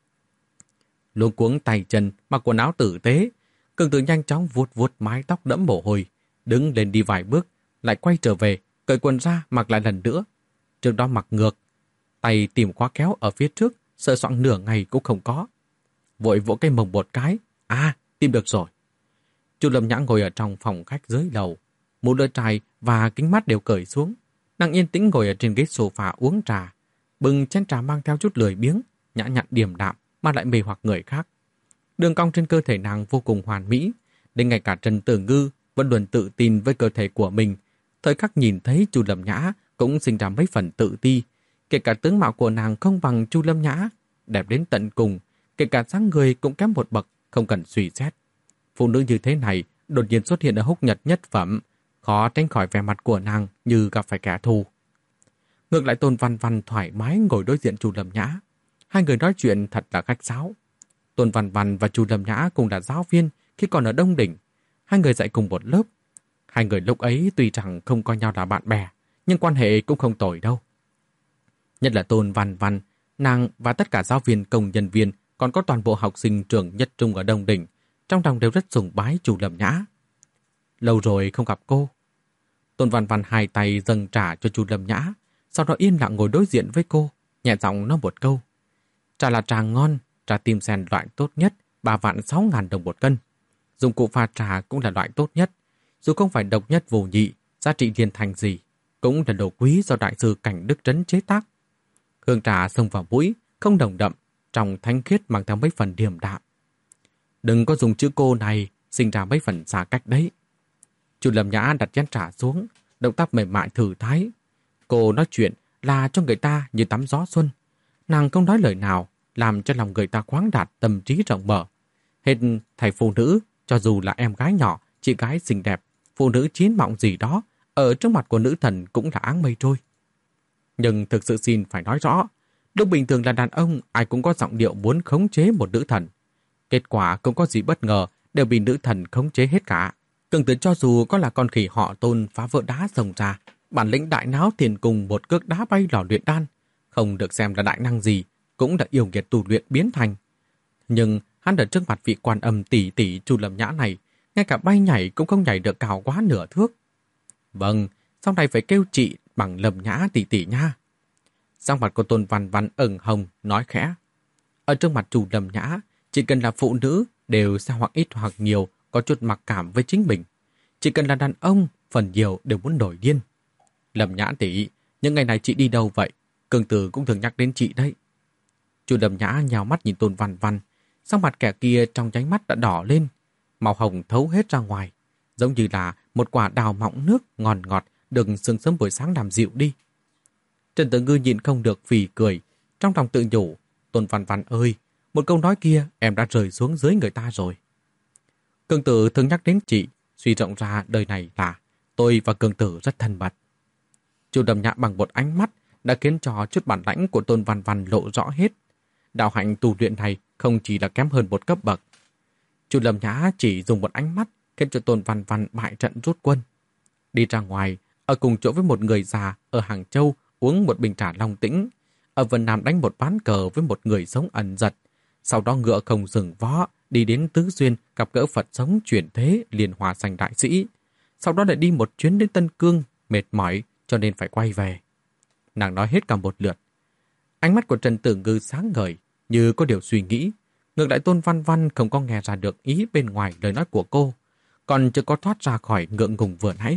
Luống cuống tay chân, mặc quần áo tử tế, Cường Tử nhanh chóng vuốt vuốt mái tóc đẫm mồ hôi, đứng lên đi vài bước, lại quay trở về, cởi quần ra mặc lại lần nữa. Trước đó mặc ngược, tay tìm khóa kéo ở phía trước, sờ soạng nửa ngày cũng không có. Vội vỗ cái mông một cái, à, tìm được rồi. Chu Lâm Nhã ngồi ở trong phòng khách dưới lầu, mũ lưỡi trai và kính mắt đều cởi xuống. Nàng yên tĩnh ngồi ở trên ghế sofa uống trà, bưng chén trà mang theo chút lười biếng, nhã nhặn điềm đạm mà lại mê hoặc người khác. Đường cong trên cơ thể nàng vô cùng hoàn mỹ, đến ngay cả Trần Tử Ngư vẫn luôn tự tin với cơ thể của mình. Thời khắc nhìn thấy Chu Lâm Nhã cũng sinh ra mấy phần tự ti, kể cả tướng mạo của nàng không bằng Chu Lâm Nhã, đẹp đến tận cùng, kể cả dáng người cũng kém một bậc, không cần suy xét. Phụ nữ như thế này đột nhiên xuất hiện ở Húc Nhật Nhất Phẩm, khó tránh khỏi vẻ mặt của nàng như gặp phải kẻ thù. Ngược lại Tôn Văn Văn thoải mái ngồi đối diện Chu Lâm Nhã. Hai người nói chuyện thật là khách sáo. Tôn Văn Văn và Chu Lâm Nhã cùng là giáo viên khi còn ở Đông Đỉnh. Hai người dạy cùng một lớp. Hai người lúc ấy tuy rằng không coi nhau là bạn bè, nhưng quan hệ cũng không tồi đâu. Nhất là Tôn Văn Văn, nàng và tất cả giáo viên công nhân viên, còn có toàn bộ học sinh trường nhất trung ở Đông Đỉnh, trong lòng đều rất sùng bái Chu Lâm Nhã. Lâu rồi không gặp cô. Tôn Văn Văn hai tay dâng trà cho Chu Lâm Nhã, sau đó yên lặng ngồi đối diện với cô, nhẹ giọng nói một câu. Trà là trà ngon, trà tim sen loại tốt nhất, ba vạn sáu ngàn đồng một cân. Dụng cụ pha trà cũng là loại tốt nhất, dù không phải độc nhất vô nhị, giá trị liên thành gì, cũng là đồ quý do đại sư Cảnh Đức Trấn chế tác. Hương trà xông vào mũi, không nồng đậm, trong thanh khiết mang theo mấy phần điềm đạm. Đừng có dùng chữ cô này, sinh ra mấy phần xa cách đấy. Chu Lâm Nhã đặt chén trà xuống, động tác mềm mại thử thái. Cô nói chuyện là cho người ta như tắm gió xuân. Nàng không nói lời nào, làm cho lòng người ta khoáng đạt, tâm trí rộng mở. Hết thầy phụ nữ, cho dù là em gái nhỏ, chị gái xinh đẹp, phụ nữ chín mọng gì đó, ở trước mặt của nữ thần cũng là áng mây trôi. Nhưng thực sự xin phải nói rõ, lúc bình thường là đàn ông, ai cũng có giọng điệu muốn khống chế một nữ thần. Kết quả không có gì bất ngờ, đều bị nữ thần khống chế hết cả. Cường tử cho dù có là con khỉ họ Tôn phá vỡ đá rồng ra, bản lĩnh đại náo tiền cùng một cước đá bay lò luyện đan, không được xem là đại năng gì, cũng đã yêu nghiệt tu luyện biến thành. Nhưng hắn ở trước mặt vị quan âm tỷ tỷ Chu Lâm Nhã này, ngay cả bay nhảy cũng không nhảy được cao quá nửa thước. Vâng, sau này phải kêu chị bằng Lâm Nhã tỷ tỷ nha. Sang mặt của Tôn Văn Văn ửng hồng nói khẽ. Ở trước mặt Chu Lâm Nhã, chỉ cần là phụ nữ đều sẽ hoặc ít hoặc nhiều có chút mặc cảm với chính mình. Chỉ cần là đàn ông, phần nhiều đều muốn nổi điên. Lâm Nhã tỷ, những ngày này chị đi đâu vậy? Cường tử cũng thường nhắc đến chị đấy. Chu Lâm Nhã nhào mắt nhìn Tôn Văn Văn, sang mặt kẻ kia trong nháy mắt đã đỏ lên, màu hồng thấu hết ra ngoài, giống như là một quả đào mọng nước ngon ngọt được sương sớm buổi sáng làm dịu đi. Trần Tử Ngư nhịn không được phì cười, trong lòng tự nhủ, Tôn Văn Văn ơi, một câu nói kia em đã rơi xuống dưới người ta rồi. Cường tử thường nhắc đến chị, suy rộng ra đời này là tôi và Cường tử rất thân mật. Chu Lâm Nhã bằng một ánh mắt đã khiến cho chút bản lãnh của Tôn Văn Văn lộ rõ hết. Đạo hạnh tu luyện này không chỉ là kém hơn một cấp bậc. Chu Lâm Nhã chỉ dùng một ánh mắt khiến cho Tôn Văn Văn bại trận rút quân. Đi ra ngoài, ở cùng chỗ với một người già ở Hàng Châu uống một bình trà long tĩnh, ở Vân Nam đánh một ván cờ với một người sống ẩn giật, sau đó ngựa không dừng vó đi đến Tứ Xuyên gặp gỡ Phật sống chuyển thế liền hòa thành đại sĩ, sau đó lại đi một chuyến đến Tân Cương, mệt mỏi cho nên phải quay về. Nàng nói hết cả một lượt. Ánh mắt của Trần Tử Ngư sáng ngời, như có điều suy nghĩ. Ngược lại Tôn Văn Văn không có nghe ra được ý bên ngoài lời nói của cô, còn chưa có thoát ra khỏi ngượng ngùng vừa nãy.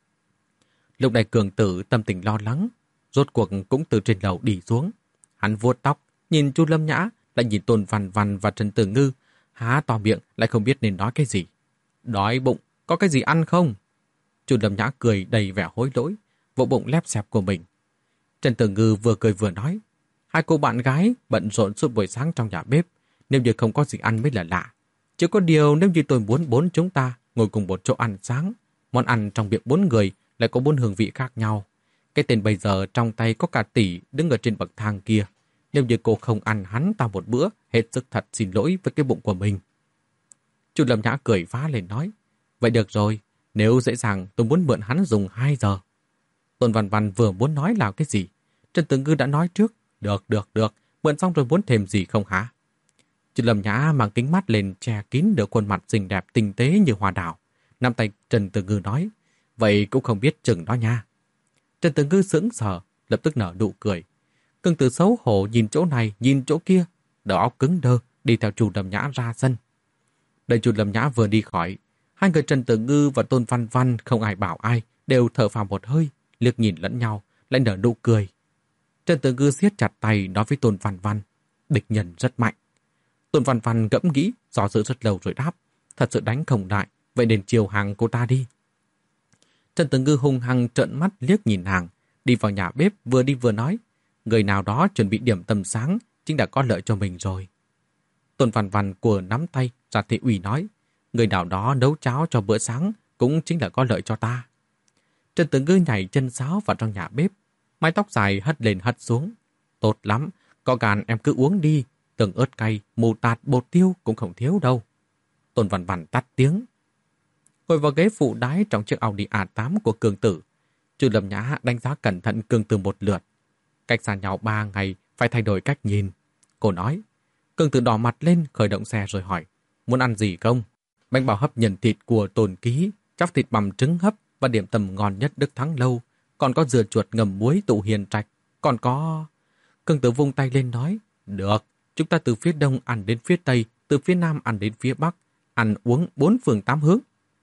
Lúc này Cường Tử tâm tình lo lắng, rốt cuộc cũng từ trên lầu đi xuống. Hắn vuốt tóc, nhìn Chu Lâm Nhã, lại nhìn Tôn Văn Văn và Trần Tử Ngư, há to miệng lại không biết nên nói cái gì. Đói bụng, có cái gì ăn không? Chu Lâm Nhã cười đầy vẻ hối lỗi, vỗ bụng lép xẹp của mình. Trần Tử Ngư vừa cười vừa nói, hai cô bạn gái bận rộn suốt buổi sáng trong nhà bếp, nếu như không có gì ăn mới là lạ. Chỉ có điều nếu như tôi muốn bốn chúng ta ngồi cùng một chỗ ăn sáng, món ăn trong miệng bốn người lại có bốn hương vị khác nhau. Cái tên bây giờ trong tay có cả tỷ đứng ở trên bậc thang kia. Nếu như cô không ăn hắn ta một bữa, hết sức thật xin lỗi với cái bụng của mình. Chu Lâm Nhã cười phá lên nói, vậy được rồi, nếu dễ dàng tôi muốn mượn hắn dùng hai giờ. Tôn Văn Văn vừa muốn nói là cái gì, Trần Tử Ngư đã nói trước, được, được, được, mượn xong rồi muốn thêm gì không hả? Chu Lâm Nhã mang kính mắt lên che kín được khuôn mặt xinh đẹp tinh tế như hoa đào. Nắm tay Trần Tử Ngư nói, vậy cũng không biết chừng đó nha. Trần Tử Ngư sững sờ, lập tức nở nụ cười. Cường Tử xấu hổ nhìn chỗ này, nhìn chỗ kia, đầu óc cứng đơ, đi theo Chu Lâm Nhã ra sân. Đợi Chu Lâm Nhã vừa đi khỏi, hai người Trần Tử Ngư và Tôn Văn Văn không ai bảo ai, đều thở phào một hơi, liếc nhìn lẫn nhau, lại nở nụ cười. Trần Tử Ngư siết chặt tay nói với Tôn Văn Văn, địch nhân rất mạnh. Tôn Văn Văn ngẫm nghĩ, do dự rất lâu rồi đáp, thật sự đánh không lại, vậy nên chiều hàng cô ta đi. Trần Tử Ngư hung hăng trợn mắt liếc nhìn nàng, đi vào nhà bếp vừa đi vừa nói, người nào đó chuẩn bị điểm tâm sáng chính đã có lợi cho mình rồi. Tôn Văn Văn của nắm tay ra thị ủy nói, người nào đó nấu cháo cho bữa sáng cũng chính là có lợi cho ta. Trần Tử Ngư nhảy chân sáo vào trong nhà bếp, mái tóc dài hất lên hất xuống. Tốt lắm, có gan em cứ uống đi, tương ớt cay, mù tạt, bột tiêu cũng không thiếu đâu. Tôn Văn Văn tắt tiếng. Ngồi vào ghế phụ đái trong chiếc Audi a tám của Cương Tử, Trừ Lâm Nhã đánh giá cẩn thận Cương Tử một lượt. Cách xa nhau ba ngày, phải thay đổi cách nhìn. Cô nói. Cương Tử đỏ mặt lên, khởi động xe rồi hỏi. Muốn ăn gì không? Bánh bao hấp nhân thịt của Tôn Ký, chóc thịt bằm trứng hấp và điểm tâm ngon nhất Đức Thắng Lâu. Còn có dưa chuột ngầm muối tụ hiền trạch. Còn có... Cương Tử vung tay lên nói. Được, chúng ta từ phía đông ăn đến phía tây, từ phía nam ăn đến phía bắc. Ăn uống bốn phương tám hướng.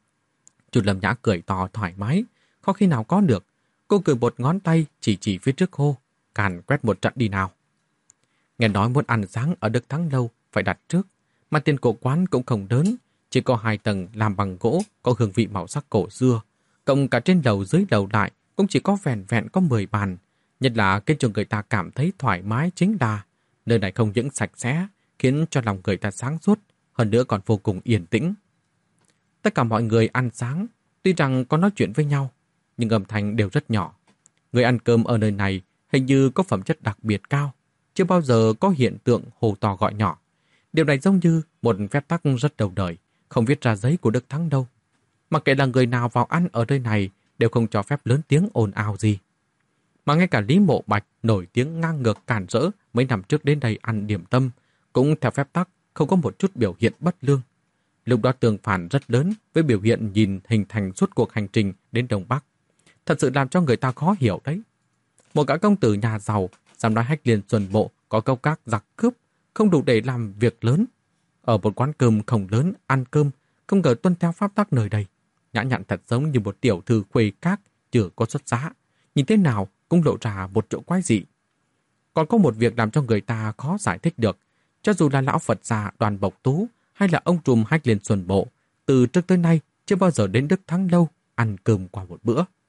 Trừ Lâm Nhã cười to thoải mái, khó khi nào có được. Cô cười một ngón tay chỉ chỉ phía trước hô. Càn quét một trận đi nào. Nghe nói muốn ăn sáng ở Đức Thắng Lâu phải đặt trước, mà tiền cổ quán cũng không lớn, chỉ có hai tầng làm bằng gỗ, có hương vị màu sắc cổ xưa. Cộng cả trên lầu dưới lầu lại cũng chỉ có vẹn vẹn có mười bàn. Nhất là cái cho người ta cảm thấy thoải mái chính là nơi này không những sạch sẽ, khiến cho lòng người ta sáng suốt, hơn nữa còn vô cùng yên tĩnh. Tất cả mọi người ăn sáng, tuy rằng có nói chuyện với nhau, nhưng âm thanh đều rất nhỏ. Người ăn cơm ở nơi này hình như có phẩm chất đặc biệt cao, chưa bao giờ có hiện tượng hô to gọi nhỏ. Điều này giống như một phép tắc rất đầu đời, không viết ra giấy của Đức Thắng đâu. Mặc kệ là người nào vào ăn ở nơi này đều không cho phép lớn tiếng ồn ào gì. Mà ngay cả Lý Mộ Bạch nổi tiếng ngang ngược cản rỡ mấy năm trước đến đây ăn điểm tâm, cũng theo phép tắc không có một chút biểu hiện bất lương. Lúc đó tương phản rất lớn với biểu hiện nhìn hình thành suốt cuộc hành trình đến Đông Bắc. Thật sự làm cho người ta khó hiểu đấy. Một gã công tử nhà giàu, dám nói Hách Liên Xuân Bộ có câu các giặc cướp, không đủ để làm việc lớn. Ở một quán cơm không lớn, ăn cơm, không ngờ tuân theo pháp tắc nơi đây. Nhã nhặn thật giống như một tiểu thư khuê các, chưa có xuất giá. Nhìn thế nào cũng lộ ra một chỗ quái dị. Còn có một việc làm cho người ta khó giải thích được. Cho dù là lão Phật già Đoàn Bộc Tú hay là ông trùm Hách Liên Xuân Bộ, từ trước tới nay chưa bao giờ đến Đức Thắng Lâu ăn cơm qua một bữa.